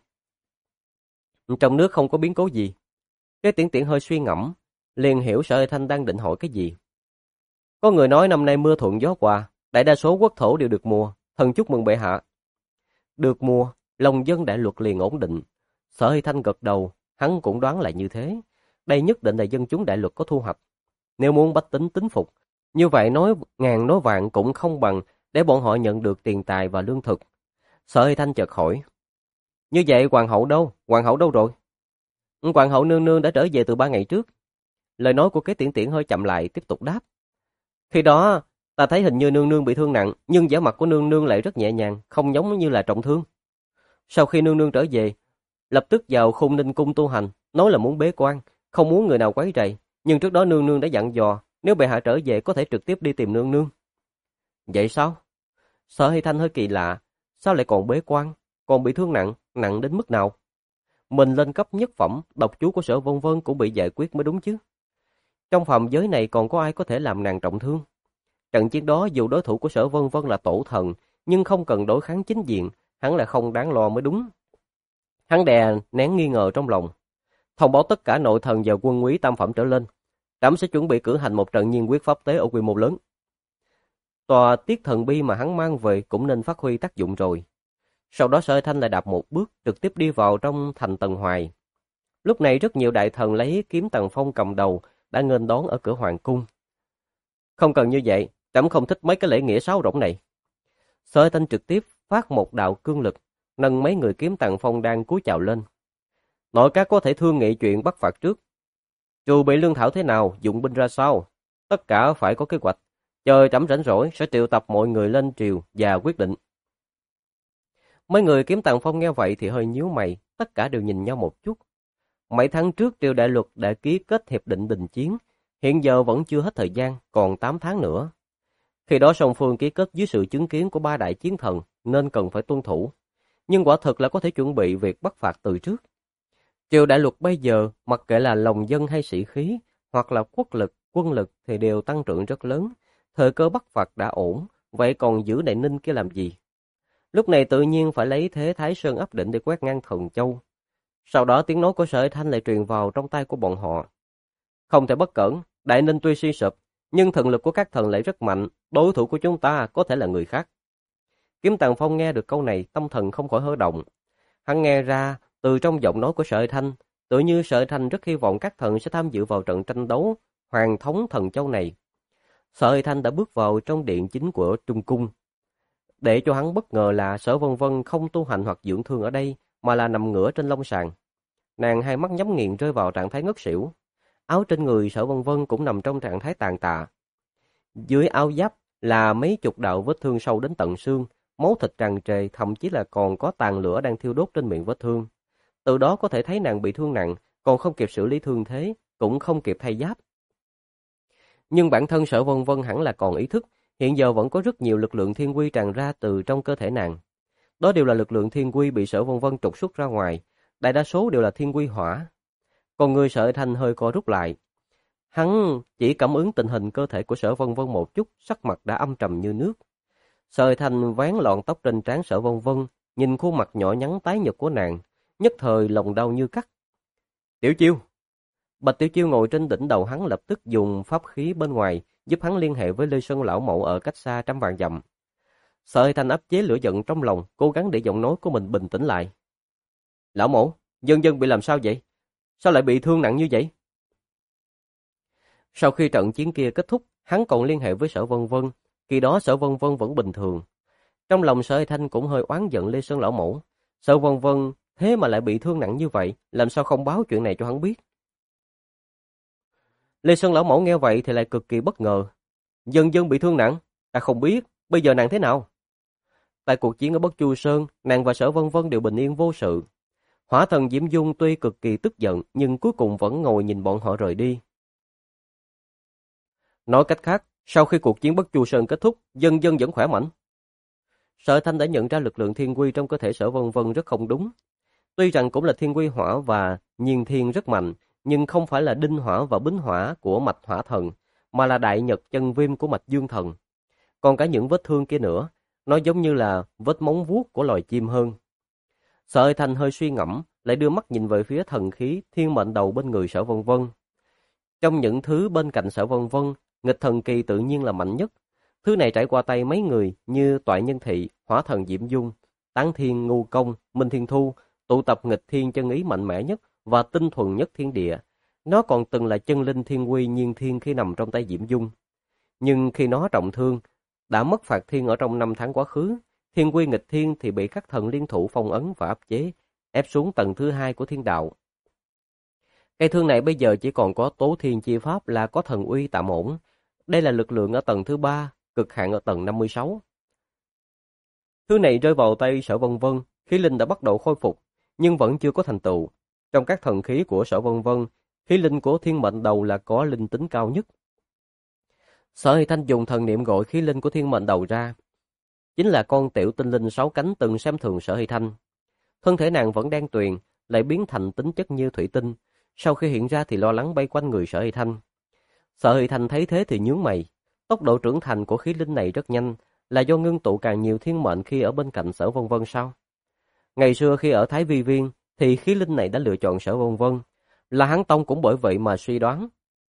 Trong nước không có biến cố gì. Cái Tiễn Tiễn hơi suy ngẫm, liền hiểu Sở Hy Thanh đang định hỏi cái gì. Có người nói năm nay mưa thuận gió hòa, đại đa số quốc thổ đều được mùa, thần chúc mừng bệ hạ. Được mùa, lòng dân đại luật liền ổn định. Sở Hy Thanh gật đầu, hắn cũng đoán lại như thế. Đây nhất định là dân chúng đại luật có thu hoạch. Nếu muốn bách tính tín phục, như vậy nói ngàn nói vạn cũng không bằng để bọn họ nhận được tiền tài và lương thực. Sở Hy Thanh chợt hỏi, như vậy hoàng hậu đâu? Hoàng hậu đâu rồi? Hoàng hậu nương nương đã trở về từ 3 ngày trước. Lời nói của Kế Tiễn Tiễn hơi chậm lại, tiếp tục đáp. Khi đó, ta thấy hình như nương nương bị thương nặng, nhưng vẻ mặt của nương nương lại rất nhẹ nhàng, không giống như là trọng thương. Sau khi nương nương trở về, lập tức vào Khôn Ninh cung tu hành, nói là muốn bế quan, không muốn người nào quấy rầy, nhưng trước đó nương nương đã dặn dò, nếu bệ hạ trở về có thể trực tiếp đi tìm nương nương. Vậy sao? Sở Hy Thanh hơi kỳ lạ, sao lại còn bế quan, còn bị thương nặng, nặng đến mức nào? Mình lên cấp nhất phẩm, độc chú của Sở Vân Vân cũng bị giải quyết mới đúng chứ. Trong phạm giới này còn có ai có thể làm nàng trọng thương? Trận chiến đó dù đối thủ của Sở Vân Vân là tổ thần, nhưng không cần đối kháng chính diện, hắn là không đáng lo mới đúng. Hắn đè nén nghi ngờ trong lòng, thông báo tất cả nội thần và quân úy tam phẩm trở lên, trẫm sẽ chuẩn bị cử hành một trận nhiên quyết pháp tế ở quy mô lớn. Tòa tiết thần bi mà hắn mang về cũng nên phát huy tác dụng rồi. Sau đó Sở Hải Thanh lại đạp một bước trực tiếp đi vào trong thành Tần Hoài. Lúc này rất nhiều đại thần lấy Kiếm Tần Phong cầm đầu đã nghênh đón ở cửa hoàng cung. Không cần như vậy, trẫm không thích mấy cái lễ nghĩa sáo rỗng này. Sở Hải Thanh trực tiếp phát một đạo cương lực, nâng mấy người Kiếm Tần Phong đang cúi chào lên. Nội các có thể thương nghị chuyện bắt phạt trước. Trù bị lương thảo thế nào, dụng binh ra sao, tất cả phải có kế hoạch. Chờ trẫm rảnh rỗi sẽ triệu tập mọi người lên triều và quyết định. Mấy người Kiếm Tần Phong nghe vậy thì hơi nhíu mày, tất cả đều nhìn nhau một chút. Mấy tháng trước Triều Đại Luật đã ký kết hiệp định đình chiến, hiện giờ vẫn chưa hết thời gian, còn 8 tháng nữa. Khi đó song phương ký kết dưới sự chứng kiến của ba đại chiến thần nên cần phải tuân thủ. Nhưng quả thực là có thể chuẩn bị việc bắt phạt từ trước. Triều Đại Luật bây giờ, mặc kệ là lòng dân hay sĩ khí, hoặc là quốc lực, quân lực thì đều tăng trưởng rất lớn. Thời cơ bắt phạt đã ổn, vậy còn giữ Đại Ninh kia làm gì? Lúc này tự nhiên phải lấy thế Thái Sơn áp đỉnh để quét ngang Thần Châu. Sau đó tiếng nói của Sở Hải Thanh lại truyền vào trong tai của bọn họ. Không thể bất cẩn, Đại Ninh tuy suy sụp, nhưng thần lực của các thần lại rất mạnh, đối thủ của chúng ta có thể là người khác. Kiếm Tần Phong nghe được câu này, tâm thần không khỏi hơi động. Hắn nghe ra từ trong giọng nói của Sở Hải Thanh, tự như Sở Hải Thanh rất hy vọng các thần sẽ tham dự vào trận tranh đấu Hoàng thống Thần Châu này. Sở Hải Thanh đã bước vào trong điện chính của Trung Cung. Để cho hắn bất ngờ là Sở Vân Vân không tu hành hoặc dưỡng thương ở đây, mà là nằm ngửa trên long sàng. Nàng hai mắt nhắm nghiền rơi vào trạng thái ngất xỉu. Áo trên người Sở Vân Vân cũng nằm trong trạng thái tàn tạ. Dưới áo giáp là mấy chục đạo vết thương sâu đến tận xương, máu thịt tràn trề, thậm chí là còn có tàn lửa đang thiêu đốt trên miệng vết thương. Từ đó có thể thấy nàng bị thương nặng, còn không kịp xử lý thương thế, cũng không kịp thay giáp. Nhưng bản thân Sở Vân Vân hẳn là còn ý thức, hiện giờ vẫn có rất nhiều lực lượng thiên quy tràn ra từ trong cơ thể nàng. Đó đều là lực lượng thiên quy bị Sở Vân Vân trục xuất ra ngoài, đại đa số đều là thiên quy hỏa. Còn người Sở Hải Thanh hơi co rút lại. Hắn chỉ cảm ứng tình hình cơ thể của Sở Vân Vân một chút, sắc mặt đã âm trầm như nước. Sở Hải Thanh vén lọn tóc trên trán Sở Vân Vân, nhìn khuôn mặt nhỏ nhắn tái nhợt của nàng, nhất thời lòng đau như cắt. Tiểu Chiêu. Bạch Tiểu Chiêu ngồi trên đỉnh đầu hắn lập tức dùng pháp khí bên ngoài giúp hắn liên hệ với Lê Sơn lão mẫu ở cách xa trăm vạn dặm. Sở Hải Thanh áp chế lửa giận trong lòng, cố gắng để giọng nói của mình bình tĩnh lại. Lão mẫu, dân dân bị làm sao vậy? Sao lại bị thương nặng như vậy? Sau khi trận chiến kia kết thúc, hắn còn liên hệ với Sở Vân Vân, khi đó Sở Vân Vân vẫn bình thường. Trong lòng Sở Hải Thanh cũng hơi oán giận Lê Sơn lão mẫu. Sở Vân Vân thế mà lại bị thương nặng như vậy, làm sao không báo chuyện này cho hắn biết? Lê Sơn lão mẫu nghe vậy thì lại cực kỳ bất ngờ. Dân dân bị thương nặng? Ta không biết, bây giờ nàng thế nào? Tại cuộc chiến ở Bất Chu Sơn, nàng và Sở Vân Vân đều bình yên vô sự. Hỏa thần Diễm Dung tuy cực kỳ tức giận, nhưng cuối cùng vẫn ngồi nhìn bọn họ rời đi. Nói cách khác, sau khi cuộc chiến Bất Chu Sơn kết thúc, dân dân vẫn khỏe mạnh. Sở Thanh đã nhận ra lực lượng thiên quy trong cơ thể Sở Vân Vân rất không đúng. Tuy rằng cũng là thiên quy hỏa và nhiên thiên rất mạnh, nhưng không phải là đinh hỏa và bính hỏa của mạch hỏa thần, mà là đại nhật chân viêm của mạch dương thần. Còn cả những vết thương kia nữa, nó giống như là vết móng vuốt của loài chim hơn. Sở Thanh hơi suy ngẫm, lại đưa mắt nhìn về phía thần khí thiên mệnh đầu bên người Sở Vân Vân. Trong những thứ bên cạnh Sở Vân Vân, nghịch thần kỳ tự nhiên là mạnh nhất. Thứ này trải qua tay mấy người như Toại Nhân Thị, Hỏa thần Diễm Dung, Tán Thiên Ngu Công, Minh Thiên Thu, tụ tập nghịch thiên chân ý mạnh mẽ nhất và tinh thuần nhất thiên địa. Nó còn từng là chân linh thiên quy nhiên thiên khi nằm trong tay Diễm Dung. Nhưng khi nó trọng thương, đã mất phạt thiên ở trong 5 tháng quá khứ, thiên quy nghịch thiên thì bị các thần liên thủ phong ấn và áp chế, ép xuống tầng thứ 2 của thiên đạo. Cây thương này bây giờ chỉ còn có tố thiên chi pháp là có thần uy tạm ổn. Đây là lực lượng ở tầng thứ 3, cực hạn ở tầng 56. Thứ này rơi vào tay Sở Vân Vân, khí linh đã bắt đầu khôi phục, nhưng vẫn chưa có thành tựu. Trong các thần khí của Sở Vân Vân, khí linh của thiên mệnh đầu là có linh tính cao nhất. Sở Hải Thanh dùng thần niệm gọi khí linh của thiên mệnh đầu ra. Chính là con tiểu tinh linh 6 cánh từng xem thường Sở Hải Thanh. Thân thể nàng vẫn đen tuyền, lại biến thành tính chất như thủy tinh. Sau khi hiện ra thì lo lắng bay quanh người Sở Hải Thanh. Sở Hải Thanh thấy thế thì nhướng mày. Tốc độ trưởng thành của khí linh này rất nhanh, là do ngưng tụ càng nhiều thiên mệnh khi ở bên cạnh Sở Vân Vân sao? Ngày xưa khi ở Thái Vi Viên thì khí linh này đã lựa chọn Sở Vân Vân, là Hán Tông cũng bởi vậy mà suy đoán.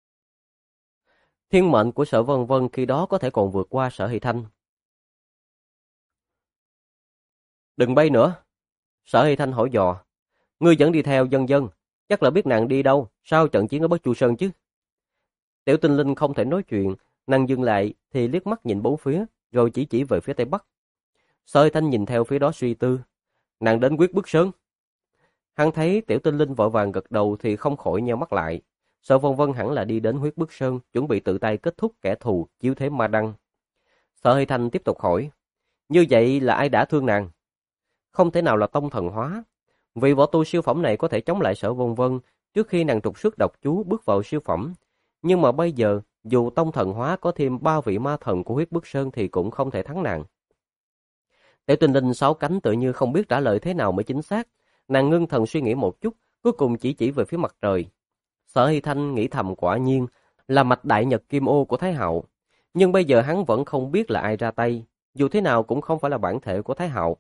Thiên mệnh của Sở Vân Vân khi đó có thể còn vượt qua Sở Hải Thanh. Đừng bay nữa. Sở Hy Thanh hỏi dò. Ngươi vẫn đi theo Dân Dân, chắc là biết nàng đi đâu, sau trận chiến ở Bất Chu Sơn chứ. Tiểu Tinh Linh không thể nói chuyện, nàng dừng lại thì liếc mắt nhìn bốn phía, rồi chỉ về phía tây bắc. Sở Hy Thanh nhìn theo phía đó suy tư. Nàng đến Quyết Bức Sơn. Hắn thấy Tiểu Tinh Linh vội vàng gật đầu thì không khỏi nheo mắt lại. Sở Vân Vân hẳn là đi đến Huyết Bức Sơn, chuẩn bị tự tay kết thúc kẻ thù chiếu thế ma đăng. Sở Hy Thanh tiếp tục hỏi, như vậy là ai đã thương nàng? Không thể nào là tông thần hóa. Vì võ tu siêu phẩm này có thể chống lại Sở Vân Vân trước khi nàng trục xuất độc chú bước vào siêu phẩm. Nhưng mà bây giờ, dù tông thần hóa có thêm 3 vị ma thần của Huyết Bức Sơn thì cũng không thể thắng nàng. Tiểu Tinh Linh sáu cánh tự như không biết trả lời thế nào mới chính xác. Nàng ngưng thần suy nghĩ một chút, cuối cùng chỉ về phía mặt trời. Sở Hy Thanh nghĩ thầm quả nhiên là mạch đại nhật kim ô của Thái Hạo. Nhưng bây giờ hắn vẫn không biết là ai ra tay, dù thế nào cũng không phải là bản thể của Thái Hạo.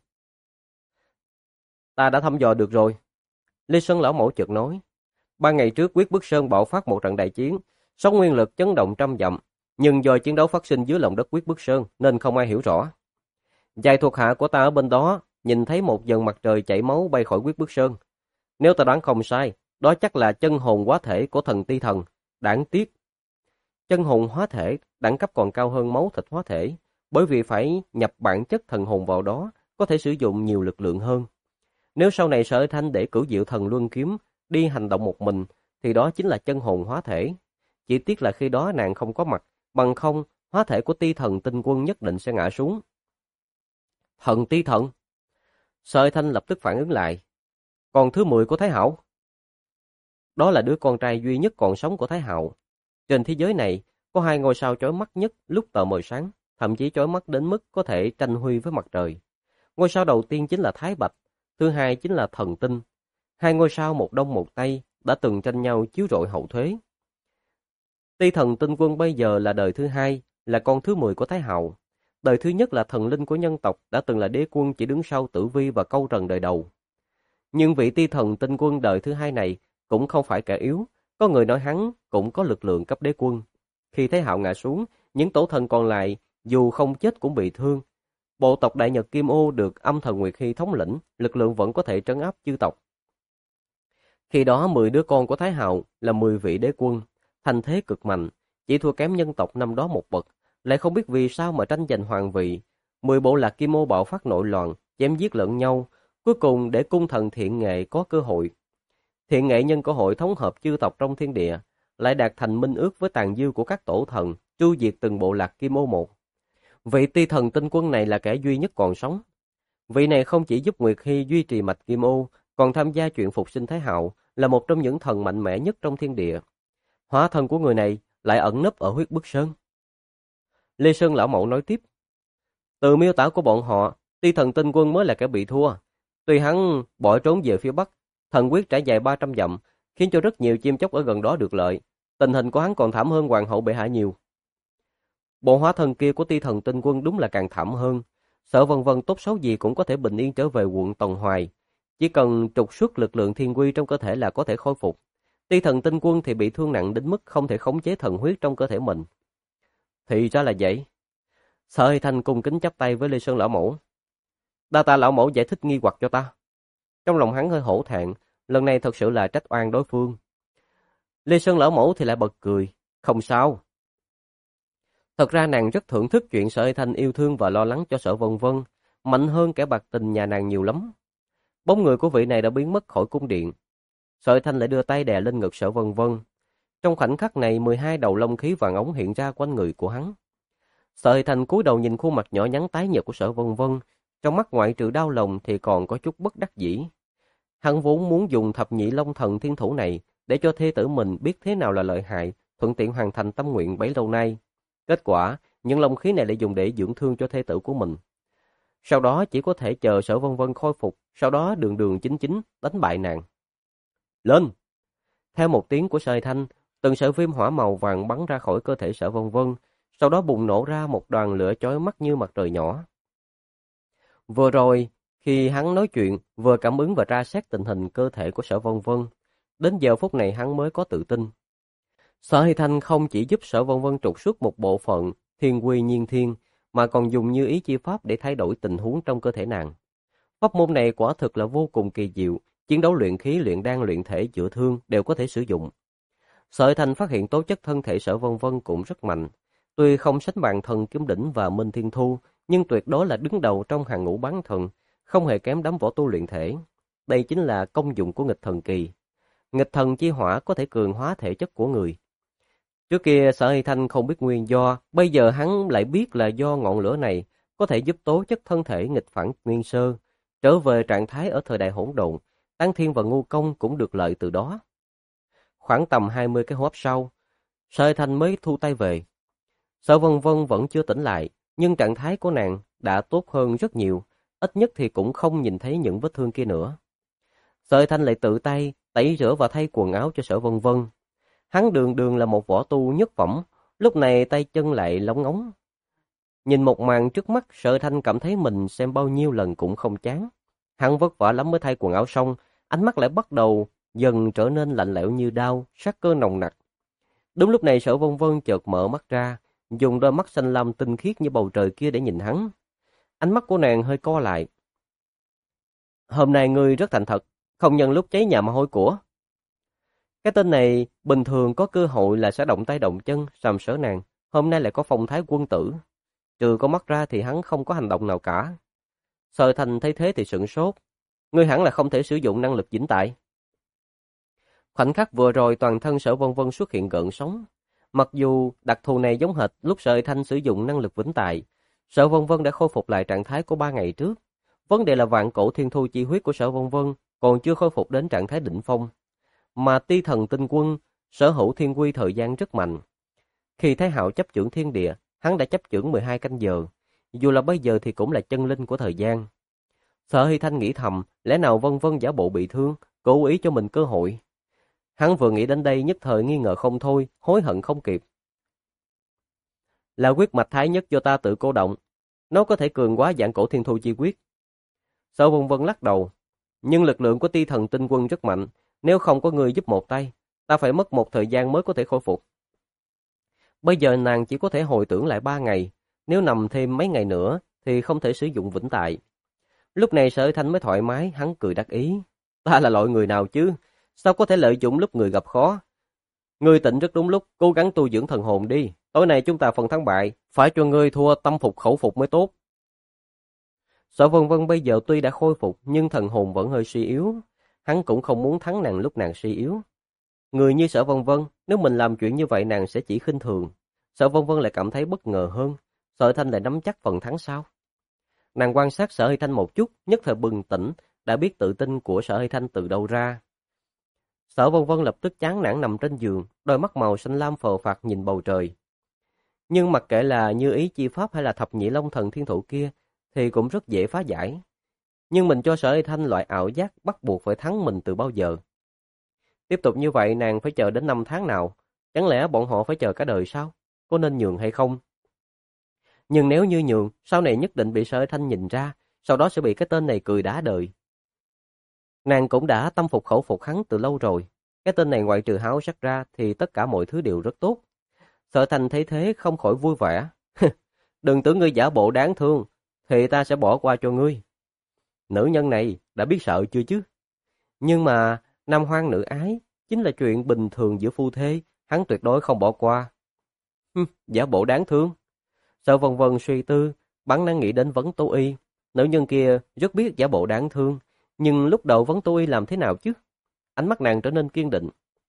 Ta đã thăm dò được rồi. Lê Sơn lão mẫu chợt nói. 3 ngày trước Quyết Bức Sơn bạo phát một trận đại chiến, sóng nguyên lực chấn động trăm dặm, nhưng do chiến đấu phát sinh dưới lòng đất Quyết Bức Sơn nên không ai hiểu rõ. Vài thuộc hạ của ta ở bên đó nhìn thấy một dần mặt trời chảy máu bay khỏi Quyết Bức Sơn. Nếu ta đoán không sai, đó chắc là chân hồn hóa thể của thần Ti Thần. Đáng tiếc. Chân hồn hóa thể đẳng cấp còn cao hơn máu thịt hóa thể, bởi vì phải nhập bản chất thần hồn vào đó, có thể sử dụng nhiều lực lượng hơn. Nếu sau này Sở Thanh để cửu diệu thần luân kiếm đi hành động một mình, thì đó chính là chân hồn hóa thể. Chỉ tiếc là khi đó nàng không có mặt, bằng không, hóa thể của Ti Thần Tinh Quân nhất định sẽ ngã xuống. Thần Ti Thần? Sở Thanh lập tức phản ứng lại. Còn thứ 10 của Thái Hạo? Đó là đứa con trai duy nhất còn sống của Thái Hạo. Trên thế giới này, có 2 ngôi sao chói mắt nhất lúc tờ mờ sáng, thậm chí chói mắt đến mức có thể tranh huy với mặt trời. Ngôi sao đầu tiên chính là Thái Bạch, thứ hai chính là Thần Tinh. 2 ngôi sao một đông một tây đã từng tranh nhau chiếu rọi hậu thế. Ti Thần Tinh Quân bây giờ là đời thứ 2, là con thứ 10 của Thái Hạo. Đời thứ nhất là thần linh của nhân tộc, đã từng là đế quân chỉ đứng sau Tử Vi và Câu Trần đời đầu. Nhưng vị Ti Thần Tinh Quân đời thứ 2 này cũng không phải kẻ yếu, có người nói hắn cũng có lực lượng cấp đế quân. Khi Thái Hạo ngã xuống, những tổ thần còn lại dù không chết cũng bị thương. Bộ tộc Đại Nhật Kim Ô được âm thần Nguyệt Hy thống lĩnh, lực lượng vẫn có thể trấn áp chư tộc. Khi đó 10 đứa con của Thái Hạo là 10 vị đế quân, thành thế cực mạnh, chỉ thua kém nhân tộc năm đó một bậc, lại không biết vì sao mà tranh giành hoàng vị. 10 bộ lạc Kim Ô bạo phát nội loạn, chém giết lẫn nhau, cuối cùng để cung thần Thiện Nghệ có cơ hội. Thiện Nghệ nhân cơ hội thống hợp chư tộc trong thiên địa, lại đạt thành minh ước với tàn dư của các tổ thần, tru diệt từng bộ lạc Kim Ô một. Vị Ti Thần Tinh Quân này là kẻ duy nhất còn sống. Vị này không chỉ giúp Nguyệt Hy duy trì mạch Kim Ô, còn tham gia chuyện phục sinh Thái Hạo, là một trong những thần mạnh mẽ nhất trong thiên địa. Hóa thân của người này lại ẩn nấp ở Huyết Bức Sơn. Lê Sơn lão mẫu nói tiếp. Từ miêu tả của bọn họ, Ti Thần Tinh Quân mới là kẻ bị thua. Tuy hắn bỏ trốn về phía Bắc, thần quyết trải dài 300 dặm, khiến cho rất nhiều chim chóc ở gần đó được lợi. Tình hình của hắn còn thảm hơn hoàng hậu bệ hạ nhiều. Bộ hóa thân kia của Ti Thần Tinh Quân đúng là càng thảm hơn. Sở Vân Vân tốt xấu gì cũng có thể bình yên trở về quận Tòng Hoài. Chỉ cần trục xuất lực lượng thiên quy trong cơ thể là có thể khôi phục. Ti Thần Tinh Quân thì bị thương nặng đến mức không thể khống chế thần huyết trong cơ thể mình. Thì ra là vậy. Sở Hy Thanh cung kính chắp tay với Lê Sơn lão mẫu. Đa tạ lão mẫu giải thích nghi hoặc cho ta. Trong lòng hắn hơi hổ thẹn, lần này thật sự là trách oan đối phương. Lê Sơn lão mẫu thì lại bật cười. Không sao. Thật ra nàng rất thưởng thức chuyện Sở Hy Thanh yêu thương và lo lắng cho Sở Vân Vân, mạnh hơn kẻ bạc tình nhà nàng nhiều lắm. Bóng người của vị này đã biến mất khỏi cung điện. Sở Hy Thanh lại đưa tay đè lên ngực Sở Vân Vân. Trong khoảnh khắc này 12 đầu lông khí vàng ống hiện ra quanh người của hắn. Sở Hy Thanh cúi đầu nhìn khuôn mặt nhỏ nhắn tái nhợt của Sở Vân Vân, trong mắt ngoại trừ đau lòng thì còn có chút bất đắc dĩ. Hắn vốn muốn dùng thập nhị long thần thiên thủ này để cho thê tử mình biết thế nào là lợi hại, thuận tiện hoàn thành tâm nguyện bấy lâu nay. Kết quả, những long khí này lại dùng để dưỡng thương cho thê tử của mình. Sau đó chỉ có thể chờ Sở Vân Vân khôi phục, sau đó đường đường chính chính đánh bại nàng. Lên! Theo một tiếng của Sở Hy Thanh, từng sợi viêm hỏa màu vàng bắn ra khỏi cơ thể Sở Vân Vân, sau đó bùng nổ ra một đoàn lửa chói mắt như mặt trời nhỏ. Vừa rồi, khi hắn nói chuyện, vừa cảm ứng và tra xét tình hình cơ thể của Sở Vân Vân, đến giờ phút này hắn mới có tự tin. Sở Hy Thanh không chỉ giúp Sở Vân Vân trục xuất một bộ phận thiên quy nhiên thiên, mà còn dùng như ý chi pháp để thay đổi tình huống trong cơ thể nàng. Pháp môn này quả thực là vô cùng kỳ diệu, chiến đấu luyện khí, luyện đan, luyện thể, chữa thương đều có thể sử dụng. Sở Thanh phát hiện tố chất thân thể Sở Vân Vân cũng rất mạnh. Tuy không sánh bằng Thần Kiếm Đỉnh và Minh Thiên Thu, nhưng tuyệt đối là đứng đầu trong hàng ngũ bán thần, không hề kém đám võ tu luyện thể. Đây chính là công dụng của nghịch thần kỳ. Nghịch thần chi hỏa có thể cường hóa thể chất của người. Trước kia Sở Hy Thanh không biết nguyên do, bây giờ hắn lại biết là do ngọn lửa này có thể giúp tố chất thân thể nghịch phản nguyên sơ, trở về trạng thái ở thời đại hỗn độn. Tán Thiên và Ngu Công cũng được lợi từ đó. Khoảng tầm 20 cái hô hấp sau, Sở Hy Thanh mới thu tay về. Sở Vân Vân vẫn chưa tỉnh lại, nhưng trạng thái của nàng đã tốt hơn rất nhiều, ít nhất thì cũng không nhìn thấy những vết thương kia nữa. Sở Hy Thanh lại tự tay tẩy rửa và thay quần áo cho Sở Vân Vân. Hắn đường đường là một võ tu nhất phẩm, lúc này tay chân lại lóng ngóng. Nhìn một màn trước mắt, Sở Hy Thanh cảm thấy mình xem bao nhiêu lần cũng không chán. Hắn vất vả lắm mới thay quần áo xong, ánh mắt lại bắt đầu dần trở nên lạnh lẽo như đao, sát cơ nồng nặc. Đúng lúc này Sở Vân Vân chợt mở mắt ra, dùng đôi mắt xanh lam tinh khiết như bầu trời kia để nhìn hắn. Ánh mắt của nàng hơi co lại. Hôm nay ngươi rất thành thật, không nhân lúc cháy nhà mà hôi của. Cái tên này bình thường có cơ hội là sẽ động tay động chân, sàm sỡ nàng, hôm nay lại có phong thái quân tử. Trừ có mắt ra thì hắn không có hành động nào cả. Sở Thành thấy thế thì sửng sốt. Ngươi hẳn là không thể sử dụng năng lực vĩnh tại. Khoảnh khắc vừa rồi toàn thân Sở Vân Vân xuất hiện gợn sóng. Mặc dù đặc thù này giống hệt lúc Sở Thanh sử dụng năng lực vĩnh tại, Sở Vân Vân đã khôi phục lại trạng thái của 3 ngày trước. Vấn đề là vạn cổ thiên thu chi huyết của Sở Vân Vân còn chưa khôi phục đến trạng thái đỉnh phong. Mà Ti Thần Tinh Quân sở hữu thiên quy thời gian rất mạnh. Khi Thái Hạo chấp chưởng thiên địa, hắn đã chấp chưởng 12 canh giờ. Dù là bây giờ thì cũng là chân linh của thời gian. Sở Hy Thanh nghĩ thầm, lẽ nào Vân Vân giả bộ bị thương, cố ý cho mình cơ hội. Hắn vừa nghĩ đến đây nhất thời nghi ngờ không thôi, hối hận không kịp. Là quyết mạch thái nhất do ta tự cô động, nó có thể cường hóa vạn cổ thiên thu chi quyết. Sở Vân Vân lắc đầu, nhưng lực lượng của Ti Thần Tinh Quân rất mạnh, nếu không có người giúp một tay, ta phải mất một thời gian mới có thể khôi phục. Bây giờ nàng chỉ có thể hồi tưởng lại 3 ngày, nếu nằm thêm mấy ngày nữa thì không thể sử dụng vĩnh tại. Lúc này Sở Thanh mới thoải mái, hắn cười đắc ý. Ta là loại người nào chứ? Sao có thể lợi dụng lúc người gặp khó? Ngươi tỉnh rất đúng lúc, cố gắng tu dưỡng thần hồn đi. Tối nay chúng ta phần thắng bại, phải cho ngươi thua tâm phục khẩu phục mới tốt. Sở Vân Vân bây giờ tuy đã khôi phục nhưng thần hồn vẫn hơi suy yếu. Hắn cũng không muốn thắng nàng lúc nàng suy yếu. Người như Sở Vân Vân, nếu mình làm chuyện như vậy nàng sẽ chỉ khinh thường. Sở Vân Vân lại cảm thấy bất ngờ hơn. Sở Thanh lại nắm chắc phần thắng sao? Nàng quan sát Sở Hy Thanh một chút, nhất thời bừng tỉnh, đã biết tự tin của Sở Hy Thanh từ đâu ra. Sở Vân Vân lập tức chán nản nằm trên giường, đôi mắt màu xanh lam phờ phạc nhìn bầu trời. Nhưng mặc kệ là Như Ý Chi Pháp hay là Thập Nhị Long Thần Thiên Thụ kia, thì cũng rất dễ phá giải. Nhưng mình cho Sở Hy Thanh loại ảo giác bắt buộc phải thắng mình từ bao giờ. Tiếp tục như vậy nàng phải chờ đến 5 tháng nào? Chẳng lẽ bọn họ phải chờ cả đời sao? Có nên nhường hay không? Nhưng nếu như nhường, sau này nhất định bị Sở Hy Thanh nhìn ra, sau đó sẽ bị cái tên này cười đá đời. Nàng cũng đã tâm phục khẩu phục hắn từ lâu rồi. Cái tên này ngoại trừ háo sắc ra thì tất cả mọi thứ đều rất tốt. Sở Thành thấy thế không khỏi vui vẻ. Đừng tưởng ngươi giả bộ đáng thương, thì ta sẽ bỏ qua cho ngươi. Nữ nhân này đã biết sợ chưa chứ? Nhưng mà nam hoang nữ ái chính là chuyện bình thường giữa phu thê, hắn tuyệt đối không bỏ qua. Giả bộ đáng thương. Sở Vân Vân suy tư, bản năng nghĩ đến Vấn Tố Y. Nữ nhân kia rất biết giả bộ đáng thương, nhưng lúc đầu Vấn Tố Y làm thế nào chứ? Ánh mắt nàng trở nên kiên định.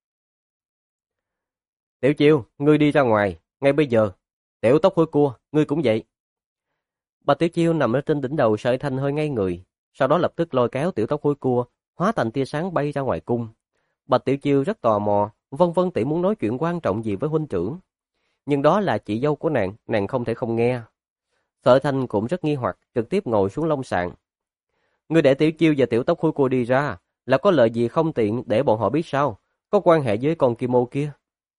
Tiểu Chiêu, ngươi đi ra ngoài, ngay bây giờ. Tiểu Tóc Hôi Cua, ngươi cũng vậy. Bà Tiểu Chiêu nằm ở trên đỉnh đầu Sở Thanh hơi ngay người, sau đó lập tức lôi kéo Tiểu Tóc Hôi Cua, hóa thành tia sáng bay ra ngoài cung. Bà Tiểu Chiêu rất tò mò, Vân Vân tỷ muốn nói chuyện quan trọng gì với huynh trưởng. Nhưng đó là chị dâu của nàng không thể không nghe. Sở Thanh cũng rất nghi hoặc, trực tiếp ngồi xuống lông sàn. Ngươi để Tiểu Chiêu và Tiểu Tóc Hôi Cua đi ra, là có lợi gì không tiện để bọn họ biết sao? Có quan hệ với con Kim Ô kia.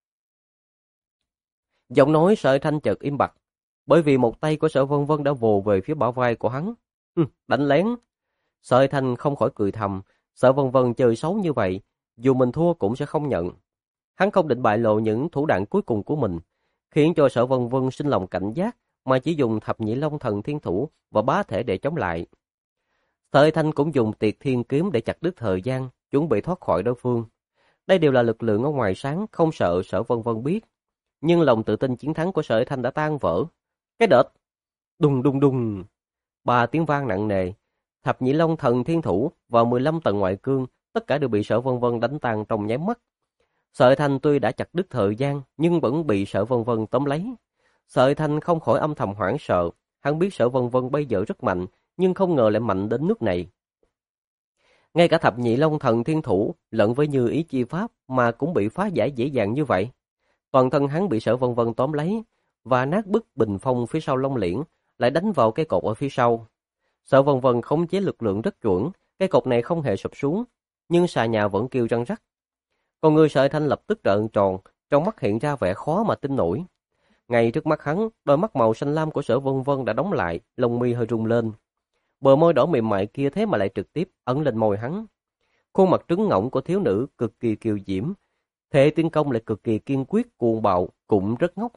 Giọng nói Sở Thanh chợt im bặt, bởi vì một tay của Sở Vân Vân đã vồ về phía bả vai của hắn. Đánh lén. Sở Thanh không khỏi cười thầm, Sở Vân Vân chơi xấu như vậy, dù mình thua cũng sẽ không nhận. Hắn không định bại lộ những thủ đoạn cuối cùng của mình, khiến cho Sở Vân Vân sinh lòng cảnh giác, mà chỉ dùng Thập Nhị Long Thần Thiên Thủ và bá thể để chống lại. Sở Thanh cũng dùng Tiệt Thiên Kiếm để chặt đứt thời gian, chuẩn bị thoát khỏi đối phương. Đây đều là lực lượng ở ngoài sáng, không sợ Sở Vân Vân biết. Nhưng lòng tự tin chiến thắng của Sở Thanh đã tan vỡ. Cái đợt, đùng đùng đùng, ba tiếng vang nặng nề. Thập Nhị Long Thần Thiên Thủ và 15 tầng ngoại cương, tất cả đều bị Sở Vân Vân đánh tan trong nháy mắt. Sở Thanh tuy đã chặt đứt thời gian, nhưng vẫn bị Sở Vân Vân tóm lấy. Sở Thanh không khỏi âm thầm hoảng sợ, hắn biết Sở Vân Vân bây giờ rất mạnh, nhưng không ngờ lại mạnh đến nước này. Ngay cả Thập Nhị Long Thần Thiên Thủ lẫn với Như Ý Chi Pháp mà cũng bị phá giải dễ dàng như vậy. Toàn thân hắn bị Sở Vân Vân tóm lấy và nát bức bình phong phía sau Long Liễn, lại đánh vào cây cột ở phía sau. Sở Vân Vân khống chế lực lượng rất chuẩn, cây cột này không hề sụp xuống, nhưng xà nhà vẫn kêu răng rắc. Con người Sở Thanh lập tức trợn tròn, trong mắt hiện ra vẻ khó mà tin nổi. Ngay trước mắt hắn, đôi mắt màu xanh lam của Sở Vân Vân đã đóng lại, lông mi hơi rung lên. Bờ môi đỏ mềm mại kia thế mà lại trực tiếp ấn lên môi hắn. Khuôn mặt trứng ngỗng của thiếu nữ cực kỳ kiều diễm, thể tiến công lại cực kỳ kiên quyết cuồng bạo, cũng rất ngốc.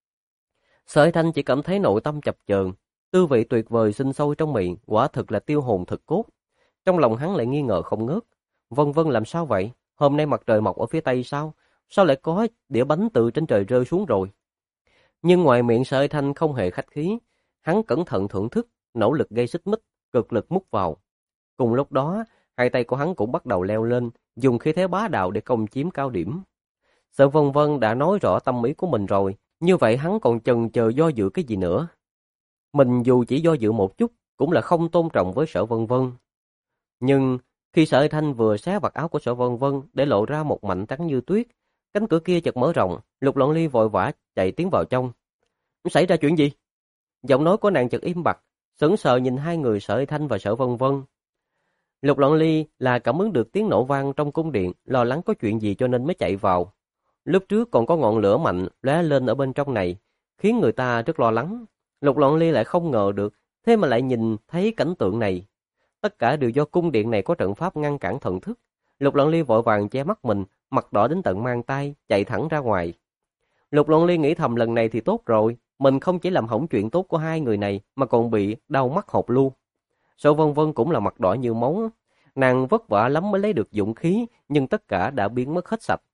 Sở Thanh chỉ cảm thấy nội tâm chập chờn, tư vị tuyệt vời sinh sôi trong miệng, quả thực là tiêu hồn thực cốt. Trong lòng hắn lại nghi ngờ không ngớt. Vân Vân làm sao vậy? Hôm nay mặt trời mọc ở phía tây sao? Sao lại có đĩa bánh từ trên trời rơi xuống rồi? Nhưng ngoài miệng Sở Thanh không hề khách khí, hắn cẩn thận thưởng thức, nỗ lực gây xích mích, cực lực mút vào. Cùng lúc đó, hai tay của hắn cũng bắt đầu leo lên, dùng khí thế bá đạo để công chiếm cao điểm. Sở Vân Vân đã nói rõ tâm ý của mình rồi, như vậy hắn còn chần chờ do dự cái gì nữa? Mình dù chỉ do dự một chút, cũng là không tôn trọng với Sở Vân Vân. Nhưng khi Sở Thanh vừa xé vạt áo của Sở Vân Vân để lộ ra một mảnh trắng như tuyết, cánh cửa kia chợt mở rộng, Lục Loan Ly vội vã chạy tiến vào trong. Xảy ra chuyện gì? Giọng nói của nàng chợt im bặt, sững sờ nhìn hai người Sở Thanh và Sở Vân Vân. Lục Loan Ly là cảm ứng được tiếng nổ vang trong cung điện, lo lắng có chuyện gì cho nên mới chạy vào. Lúc trước còn có ngọn lửa mạnh lóe lên ở bên trong này, khiến người ta rất lo lắng. Lục Loan Ly lại không ngờ được, thế mà lại nhìn thấy cảnh tượng này. Tất cả đều do cung điện này có trận pháp ngăn cản thần thức. Lục Loan Ly vội vàng che mắt mình, mặt đỏ đến tận mang tai, chạy thẳng ra ngoài. Lục Loan Ly nghĩ thầm lần này thì tốt rồi, mình không chỉ làm hỏng chuyện tốt của hai người này mà còn bị đau mắt hột lu. Sở Vân Vân cũng là mặt đỏ như máu, nàng vất vả lắm mới lấy được dũng khí, nhưng tất cả đã biến mất hết sạch.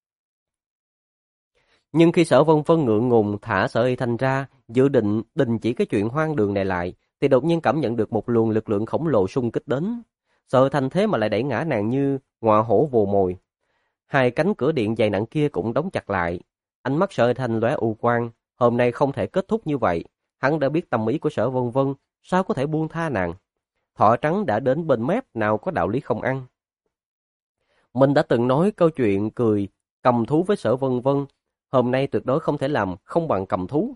Nhưng khi Sở Vân Vân ngượng ngùng thả Sở Y Thanh ra, dự định đình chỉ cái chuyện hoang đường này lại, thì đột nhiên cảm nhận được một luồng lực lượng khổng lồ xung kích đến. Sở Thanh thế mà lại đẩy ngã nàng như ngọa hổ vồ mồi. Hai cánh cửa điện dày nặng kia cũng đóng chặt lại. Ánh mắt Sở Thanh lóe u quang, hôm nay không thể kết thúc như vậy. Hắn đã biết tâm ý của Sở Vân Vân, sao có thể buông tha nàng. Thỏ trắng đã đến bên mép, nào có đạo lý không ăn. Mình đã từng nói câu chuyện cười cầm thú với Sở Vân Vân, hôm nay tuyệt đối không thể làm không bằng cầm thú.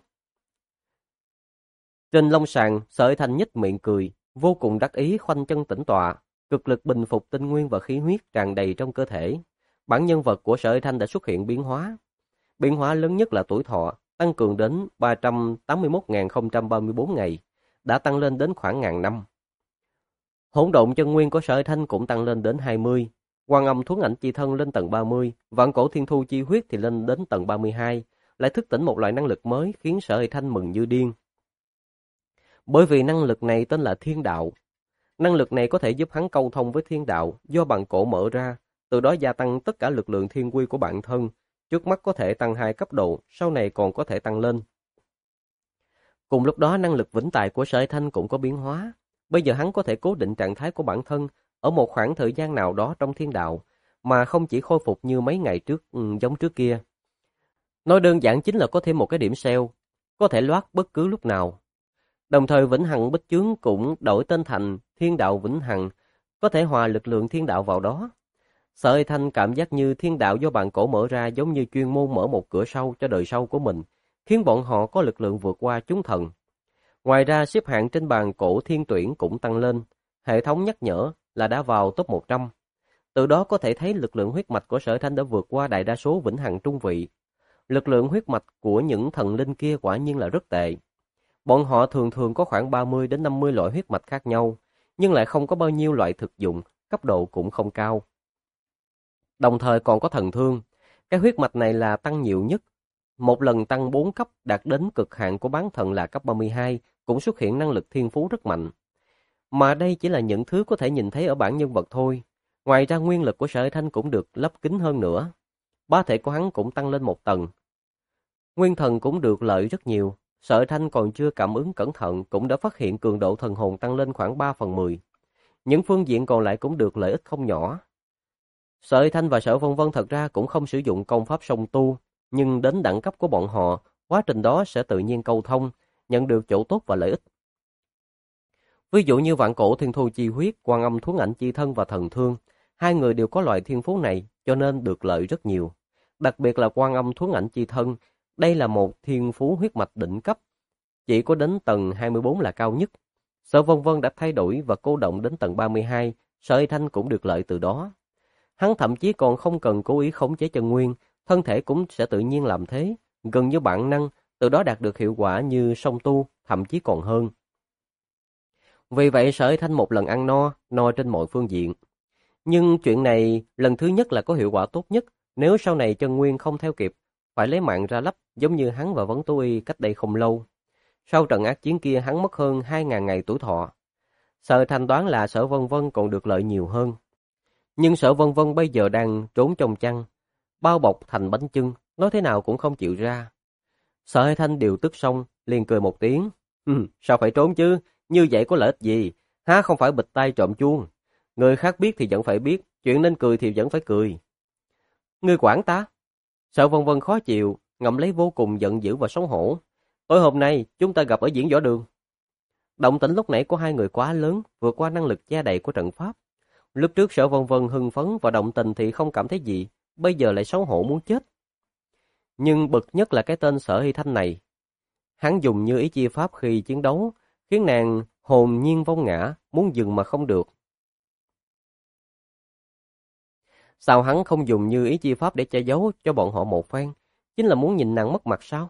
Trên long sàng, Sở Thanh nhếch miệng cười, vô cùng đắc ý khoanh chân tĩnh tọa, cực lực bình phục tinh nguyên và khí huyết tràn đầy trong cơ thể. Bản nhân vật của Sở Thanh đã xuất hiện biến hóa. Biến hóa lớn nhất là tuổi thọ, tăng cường đến 381.034 ngày, đã tăng lên đến khoảng 1000 năm. Hỗn độn chân nguyên của Sở Thanh cũng tăng lên đến 20, Quan Âm Thuấn Ảnh Chi Thân lên tầng 30, Vạn Cổ Thiên Thu Chi Huyết thì lên đến tầng 32, lại thức tỉnh một loại năng lực mới khiến Sở Thanh mừng như điên. Bởi vì năng lực này tên là Thiên Đạo. Năng lực này có thể giúp hắn câu thông với thiên đạo do bằng cổ mở ra, từ đó gia tăng tất cả lực lượng thiên quy của bản thân. Trước mắt có thể tăng 2 cấp độ, sau này còn có thể tăng lên. Cùng lúc đó năng lực vĩnh tại của Sở Thanh cũng có biến hóa. Bây giờ hắn có thể cố định trạng thái của bản thân ở một khoảng thời gian nào đó trong thiên đạo, mà không chỉ khôi phục như mấy ngày trước giống trước kia. Nói đơn giản chính là có thêm một cái điểm sale, có thể loát bất cứ lúc nào. Đồng thời Vĩnh Hằng Bích Chướng cũng đổi tên thành Thiên Đạo Vĩnh Hằng, có thể hòa lực lượng thiên đạo vào đó. Sở Thanh cảm giác như thiên đạo do bạn cổ mở ra giống như chuyên môn mở một cửa sau cho đời sau của mình, khiến bọn họ có lực lượng vượt qua chúng thần. Ngoài ra xếp hạng trên bàn cổ thiên tuyển cũng tăng lên, hệ thống nhắc nhở là đã vào top 100. Từ đó có thể thấy lực lượng huyết mạch của Sở Thanh đã vượt qua đại đa số vĩnh hằng trung vị. Lực lượng huyết mạch của những thần linh kia quả nhiên là rất tệ. Bọn họ thường thường có khoảng 30 đến 50 loại huyết mạch khác nhau, nhưng lại không có bao nhiêu loại thực dụng, cấp độ cũng không cao. Đồng thời còn có thần thương, cái huyết mạch này là tăng nhiều nhất. Một lần tăng 4 cấp đạt đến cực hạn của bán thần là cấp 32, cũng xuất hiện năng lực thiên phú rất mạnh. Mà đây chỉ là những thứ có thể nhìn thấy ở bản nhân vật thôi. Ngoài ra nguyên lực của Sở Hải Thanh cũng được lấp kín hơn nữa. Bá thể của hắn cũng tăng lên một tầng. Nguyên thần cũng được lợi rất nhiều. Sở Hải Thanh còn chưa cảm ứng cẩn thận cũng đã phát hiện cường độ thần hồn tăng lên khoảng 3/10. Những phương diện còn lại cũng được lợi ích không nhỏ. Sở Hải Thanh và Sở Vân Vân thật ra cũng không sử dụng công pháp song tu, nhưng đến đẳng cấp của bọn họ, quá trình đó sẽ tự nhiên câu thông, nhận được chỗ tốt và lợi ích. Ví dụ như vạn cổ thiên thu chi huyết, Quan Âm Thuấn Ảnh chi thân và thần thương, hai người đều có loại thiên phú này cho nên được lợi rất nhiều. Đặc biệt là Quan Âm Thuấn Ảnh chi thân, đây là một thiên phú huyết mạch đỉnh cấp, chỉ có đến tầng 24 là cao nhất. Sở Vân Vân đã thay đổi và cô động đến tầng 32, Sở Hải Thanh cũng được lợi từ đó. Hắn thậm chí còn không cần cố ý khống chế chân nguyên, thân thể cũng sẽ tự nhiên làm thế, gần như bản năng, từ đó đạt được hiệu quả như song tu, thậm chí còn hơn. Vì vậy Sở Hải Thanh một lần ăn no trên mọi phương diện. Nhưng chuyện này lần thứ nhất là có hiệu quả tốt nhất, nếu sau này chân nguyên không theo kịp, phải lấy mạng ra lấp giống như hắn và Vấn Tố Y cách đây không lâu. Sau trận ác chiến kia hắn mất hơn 2.000 ngày tuổi thọ. Sở Hải Thanh đoán là Sở Vân Vân còn được lợi nhiều hơn. Nhưng Sở Vân Vân bây giờ đang trốn trong chăn, bao bọc thành bánh chưng, nói thế nào cũng không chịu ra. Sở Hải Thanh điều tức xong, liền cười một tiếng. Sao phải trốn chứ, như vậy có lợi ích gì, há không phải bịt tai trộm chuông. Người khác biết thì vẫn phải biết, chuyện nên cười thì vẫn phải cười. Ngươi quản ta? Sở Vân Vân khó chịu, ngậm lấy vô cùng giận dữ và xấu hổ. Tối hôm nay chúng ta gặp ở diễn võ đường. Động tĩnh lúc nãy của hai người quá lớn, vượt qua năng lực che đậy của trận pháp. Lúc trước Sở Vân Vân hưng phấn và động tình thì không cảm thấy gì, bây giờ lại xấu hổ muốn chết. Nhưng bực nhất là cái tên Sở Hy Thanh này. Hắn dùng như ý chi pháp khi chiến đấu, khiến nàng hồn nhiên vong ngã, muốn dừng mà không được. Sao hắn không dùng như ý chi pháp để che giấu cho bọn họ một phen? Chính là muốn nhìn nàng mất mặt sao?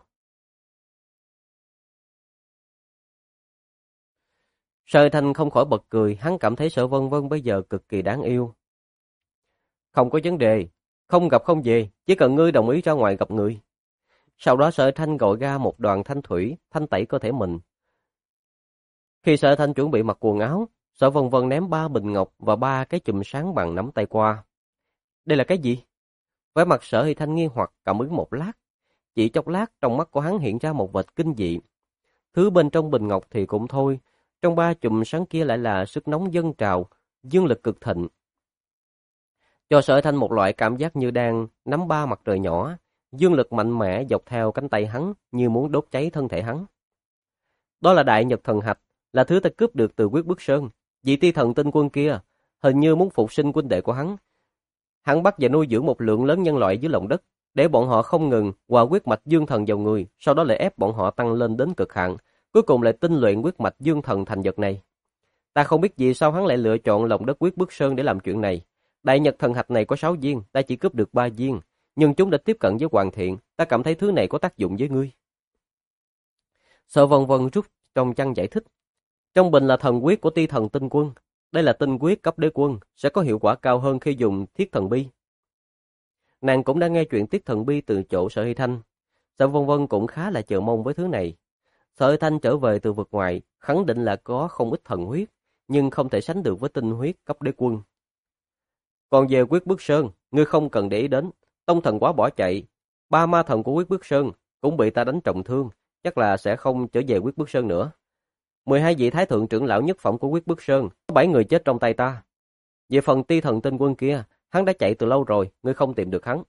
Sở Thanh không khỏi bật cười, hắn cảm thấy Sở Vân Vân bây giờ cực kỳ đáng yêu. Không có vấn đề, không gặp không về, chỉ cần ngươi đồng ý ra ngoài gặp người. Sau đó Sở Thanh gọi ra một đoàn thanh thủy, thanh tẩy cơ thể mình. Khi Sở Thanh chuẩn bị mặc quần áo, Sở Vân Vân ném 3 bình ngọc và 3 cái chùm sáng bằng nắm tay qua. Đây là cái gì? Vẻ mặt Sở Hy Thanh nghi hoặc cảm ứng một lát. Chỉ chốc lát trong mắt của hắn hiện ra một vệt kinh dị. Thứ bên trong bình ngọc thì cũng thôi, trong 3 chùm sáng kia lại là sức nóng dâng trào, dương lực cực thịnh. Cho Sở Thanh một loại cảm giác như đang nắm 3 mặt trời nhỏ, dương lực mạnh mẽ dọc theo cánh tay hắn như muốn đốt cháy thân thể hắn. Đó là Đại Nhật Thần Hạch, là thứ ta cướp được từ Quyết Bức Sơn. Vị Ti Thần Tinh Quân kia hình như muốn phục sinh huynh đệ của hắn. Hắn bắt và nuôi dưỡng một lượng lớn nhân loại dưới lòng đất, để bọn họ không ngừng hòa huyết mạch dương thần vào người, sau đó lại ép bọn họ tăng lên đến cực hạn, cuối cùng lại tinh luyện huyết mạch dương thần thành vật này. Ta không biết vì sao hắn lại lựa chọn lòng đất Quyết Bức Sơn để làm chuyện này. Đại Nhật Thần Hạch này có 6 viên, ta chỉ cướp được 3 viên, nhưng chúng đã tiếp cận với Hoàng Thiện, ta cảm thấy thứ này có tác dụng với ngươi. Sở Vân Vân rút trong chăn giải thích. Trong bình là thần quyết của Ti Thần Tinh Quân, đây là tinh quyết cấp đế quân, sẽ có hiệu quả cao hơn khi dùng Thiết Thần Bi. Nàng cũng đã nghe chuyện Thiết Thần Bi từ chỗ Sở Hy Thanh. Sở Vân Vân cũng khá là chờ mong với thứ này. Sở Hy Thanh trở về từ vực ngoài, khẳng định là có không ít thần huyết, nhưng không thể sánh được với tinh huyết cấp đế quân. Còn về Quyết Bức Sơn, ngươi không cần để ý đến, Tông Thần Quá bỏ chạy, 3 ma thần của Quyết Bức Sơn cũng bị ta đánh trọng thương, chắc là sẽ không trở về Quyết Bức Sơn nữa. 12 vị thái thượng trưởng lão nhất phẩm của Quyết Bức Sơn, có 7 người chết trong tay ta. Về phần Ti Thần Tinh Quân kia, hắn đã chạy từ lâu rồi, ngươi không tìm được hắn.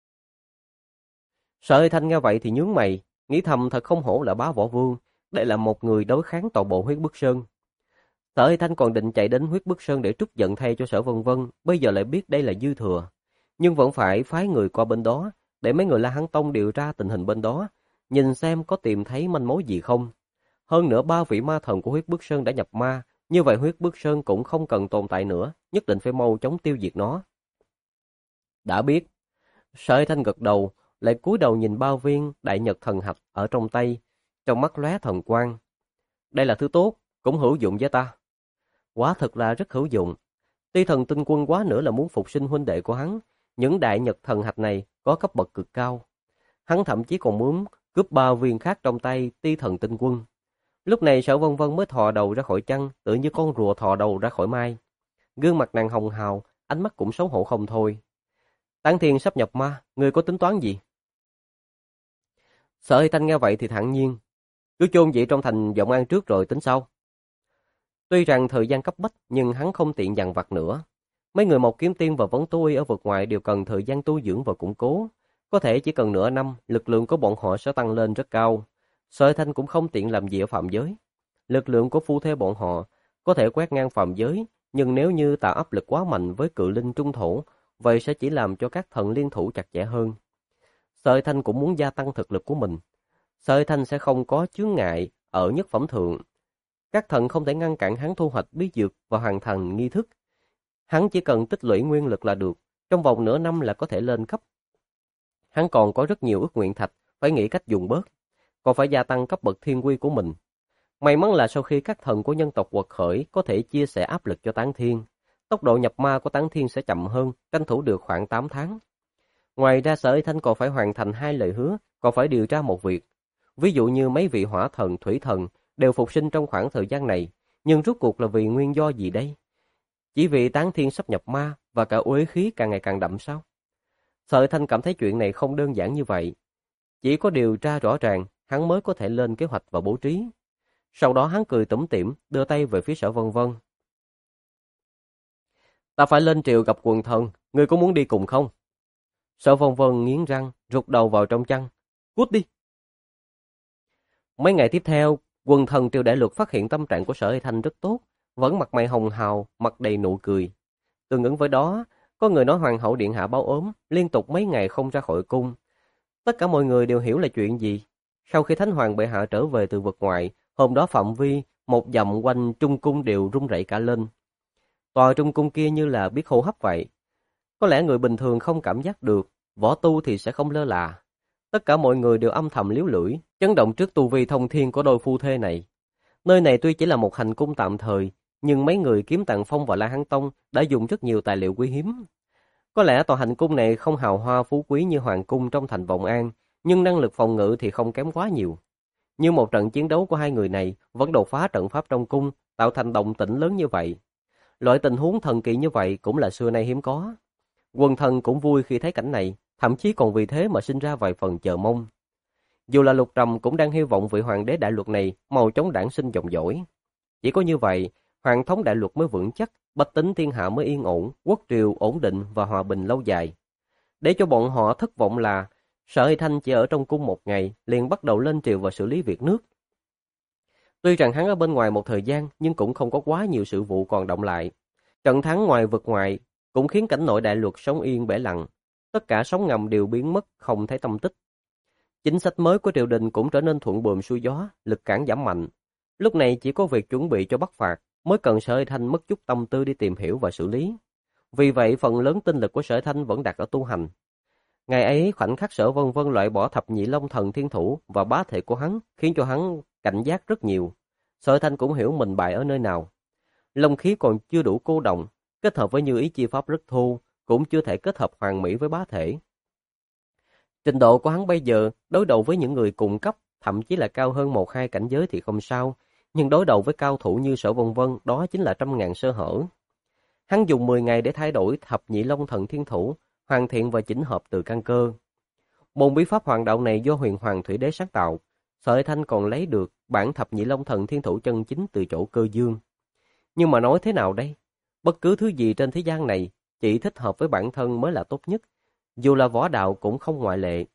Sở Hy Thanh nghe vậy thì nhướng mày, nghĩ thầm thật không hổ là Bá Võ Vương, đây là một người đối kháng toàn bộ Huyết Bức Sơn. Sở Hy Thanh còn định chạy đến Huyết Bức Sơn để trút giận thay cho Sở Vân Vân, bây giờ lại biết đây là dư thừa, nhưng vẫn phải phái người qua bên đó để mấy người La Hán Tông điều tra tình hình bên đó, nhìn xem có tìm thấy manh mối gì không. Hơn nữa 3 vị ma thần của Huyết Bức Sơn đã nhập ma, như vậy Huyết Bức Sơn cũng không cần tồn tại nữa, nhất định phải mau chóng tiêu diệt nó. Đã biết. Sở Hy Thanh gật đầu, lại cúi đầu nhìn bao viên Đại Nhật Thần Hạch ở trong tay, trong mắt lóe thần quang. Đây là thứ tốt, cũng hữu dụng với ta. Quả thực là rất hữu dụng. Ti Thần Tinh Quân quá nữa là muốn phục sinh huynh đệ của hắn, những Đại Nhật Thần Hạch này có cấp bậc cực cao. Hắn thậm chí còn muốn cướp 3 viên khác trong tay Ti Thần Tinh Quân. Lúc này Sở Vân Vân mới thò đầu ra khỏi chăn, tự như con rùa thò đầu ra khỏi mai. Gương mặt nàng hồng hào, ánh mắt cũng xấu hổ không thôi. Tán Thiên sắp nhập ma, ngươi có tính toán gì? Sở Hy Thanh nghe vậy thì thản nhiên. Cứ chôn vậy trong thành Vọng An trước rồi tính sau. Tuy rằng thời gian cấp bách, nhưng hắn không tiện dằn vặt nữa. Mấy người Một Kiếm Tiên và Vấn Tú Y ở vực ngoại đều cần thời gian tu dưỡng và củng cố. Có thể chỉ cần nửa năm, lực lượng của bọn họ sẽ tăng lên rất cao. Sở Hy Thanh cũng không tiện làm gì ở phạm giới. Lực lượng của phu thê bọn họ có thể quét ngang phạm giới, nhưng nếu như tạo áp lực quá mạnh với cự linh trung thổ, vậy sẽ chỉ làm cho các thần liên thủ chặt chẽ hơn. Sở Hy Thanh cũng muốn gia tăng thực lực của mình. Sở Hy Thanh sẽ không có chướng ngại ở nhất phẩm thượng. Các thần không thể ngăn cản hắn thu hoạch bí dược và hoàn thành nghi thức. Hắn chỉ cần tích lũy nguyên lực là được, trong vòng nửa năm là có thể lên cấp. Hắn còn có rất nhiều ước nguyện thạch, phải nghĩ cách dùng bớt, còn phải gia tăng cấp bậc thiên quy của mình. May mắn là sau khi các thần của nhân tộc quật khởi có thể chia sẻ áp lực cho Tán Thiên, tốc độ nhập ma của Tán Thiên sẽ chậm hơn, tranh thủ được khoảng 8 tháng. Ngoài ra Sở Hy Thanh còn phải hoàn thành 2 lời hứa, còn phải điều tra một việc. Ví dụ như mấy vị hỏa thần, thủy thần đều phục sinh trong khoảng thời gian này, nhưng rốt cuộc là vì nguyên do gì đây? Chỉ vì Tán Thiên sắp nhập ma và cả uế khí càng ngày càng đậm sao? Sở Hy Thanh cảm thấy chuyện này không đơn giản như vậy. Chỉ có điều tra rõ ràng, hắn mới có thể lên kế hoạch và bố trí. Sau đó hắn cười tủm tỉm, đưa tay về phía Sở Vân Vân. Ta phải lên triều gặp quần thần, ngươi có muốn đi cùng không? Sở Vân Vân nghiến răng, rụt đầu vào trong chăn. Cút đi! Mấy ngày tiếp theo, quần thần Triều Đại Luật phát hiện tâm trạng của Sở Hy Thanh rất tốt, vẫn mặt mày hồng hào, mặt đầy nụ cười. Tương ứng với đó, có người nói Hoàng hậu điện hạ báo ốm, liên tục mấy ngày không ra khỏi cung. Tất cả mọi người đều hiểu là chuyện gì. Sau khi Thánh Hoàng bệ hạ trở về từ vực ngoại, hôm đó phạm vi một dặm quanh trung cung đều rung rẩy cả lên. Tòa trung cung kia như là biết hô hấp vậy. Có lẽ người bình thường không cảm giác được, võ tu thì sẽ không lơ là. Tất cả mọi người đều âm thầm líu lưỡi, chấn động trước tu vi thông thiên của đôi phu thê này. Nơi này tuy chỉ là một hành cung tạm thời, nhưng mấy người Kiếm Tạng Phong và La Hán Tông đã dùng rất nhiều tài liệu quý hiếm. Có lẽ tòa hành cung này không hào hoa phú quý như hoàng cung trong thành Vọng An, nhưng năng lực phòng ngự thì không kém quá nhiều. Như một trận chiến đấu của hai người này vẫn đột phá trận pháp trong cung, tạo thành động tĩnh lớn như vậy. Loại tình huống thần kỳ như vậy cũng là xưa nay hiếm có. Quần thần cũng vui khi thấy cảnh này, thậm chí còn vì thế mà sinh ra vài phần chờ mong. Dù là Lục Trầm cũng đang hy vọng vị hoàng đế đại luật này mau chóng đản sinh dòng dõi. Chỉ có như vậy, hoàng thống đại luật mới vững chắc, bách tính thiên hạ mới yên ổn, quốc triều ổn định và hòa bình lâu dài. Để cho bọn họ thất vọng là Sở Hy Thanh chỉ ở trong cung một ngày, liền bắt đầu lên triều và xử lý việc nước. Tuy rằng hắn ở bên ngoài một thời gian, nhưng cũng không có quá nhiều sự vụ còn động lại. Trận thắng ngoài vực ngoại cũng khiến cảnh nội đại luật sóng yên bể lặng. Tất cả sóng ngầm đều biến mất, không thấy tăm tích. Chính sách mới của triều đình cũng trở nên thuận buồm xuôi gió, lực cản giảm mạnh. Lúc này chỉ có việc chuẩn bị cho bắc phạt, mới cần Sở Hy Thanh mất chút tâm tư đi tìm hiểu và xử lý. Vì vậy, phần lớn tinh lực của Sở Hy Thanh vẫn đặt ở tu hành. Ngày ấy, khoảnh khắc Sở Vân Vân loại bỏ thập nhị long thần thiên thủ và bá thể của hắn, khiến cho hắn cảnh giác rất nhiều. Sở Hy Thanh cũng hiểu mình bại ở nơi nào. Long khí còn chưa đủ cô động, kết hợp với như ý chi pháp rất thô, cũng chưa thể kết hợp hoàn mỹ với bá thể. Trình độ của hắn bây giờ, đối đầu với những người cùng cấp, thậm chí là cao hơn 1-2 cảnh giới thì không sao, nhưng đối đầu với cao thủ như Sở Vân Vân, đó chính là trăm ngàn sơ hở. Hắn dùng 10 ngày để thay đổi thập nhị long thần thiên thủ, hoàn thiện và chỉnh hợp từ căn cơ. Môn bí pháp hoàng đạo này do Huyền Hoàng Thủy Đế sáng tạo, Sở Hy Thanh còn lấy được bản thập nhị long thần thiên thủ chân chính từ chỗ Cơ Dương. Nhưng mà nói thế nào đây? Bất cứ thứ gì trên thế gian này, chỉ thích hợp với bản thân mới là tốt nhất, dù là võ đạo cũng không ngoại lệ.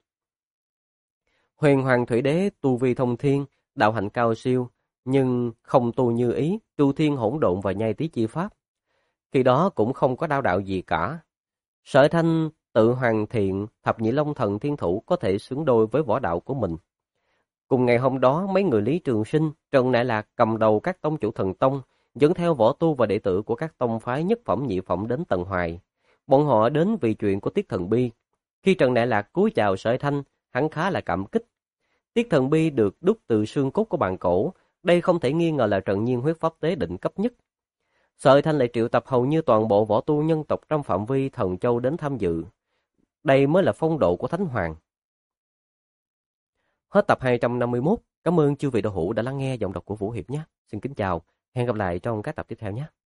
Huyền Hoàng Thủy Đế tu vi thông thiên, đạo hạnh cao siêu, nhưng không tu như ý, tu thiên hỗn độn và nhai tí chi pháp. Khi đó cũng không có đao đạo gì cả. Sở Thanh tự hoàn thiện thập nhị long thần thiên thủ có thể xứng đôi với võ đạo của mình. Cùng ngày hôm đó, mấy người Lý Trường Sinh, Trần Nại Lạc cầm đầu các tông chủ thần tông, dẫn theo võ tu và đệ tử của các tông phái nhất phẩm nhị phẩm đến Tần Hoài. Bọn họ đến vì chuyện của Tiết Thần Bi. Khi Trần Nại Lạc cúi chào Sở Thanh, hắn khá là cảm kích. Tiết Thần Bi được đúc từ xương cốt của bàn cổ, đây không thể nghi ngờ là trận nhiên huyết pháp tế định cấp nhất. Sở Thanh lại triệu tập hầu như toàn bộ võ tu nhân tộc trong phạm vi Thần Châu đến tham dự. Đây mới là phong độ của Thánh Hoàng. Hết tập 251. Cảm ơn chư vị đạo hữu đã lắng nghe giọng đọc của Vũ Hiệp nhé. Xin kính chào, hẹn gặp lại trong các tập tiếp theo nhé.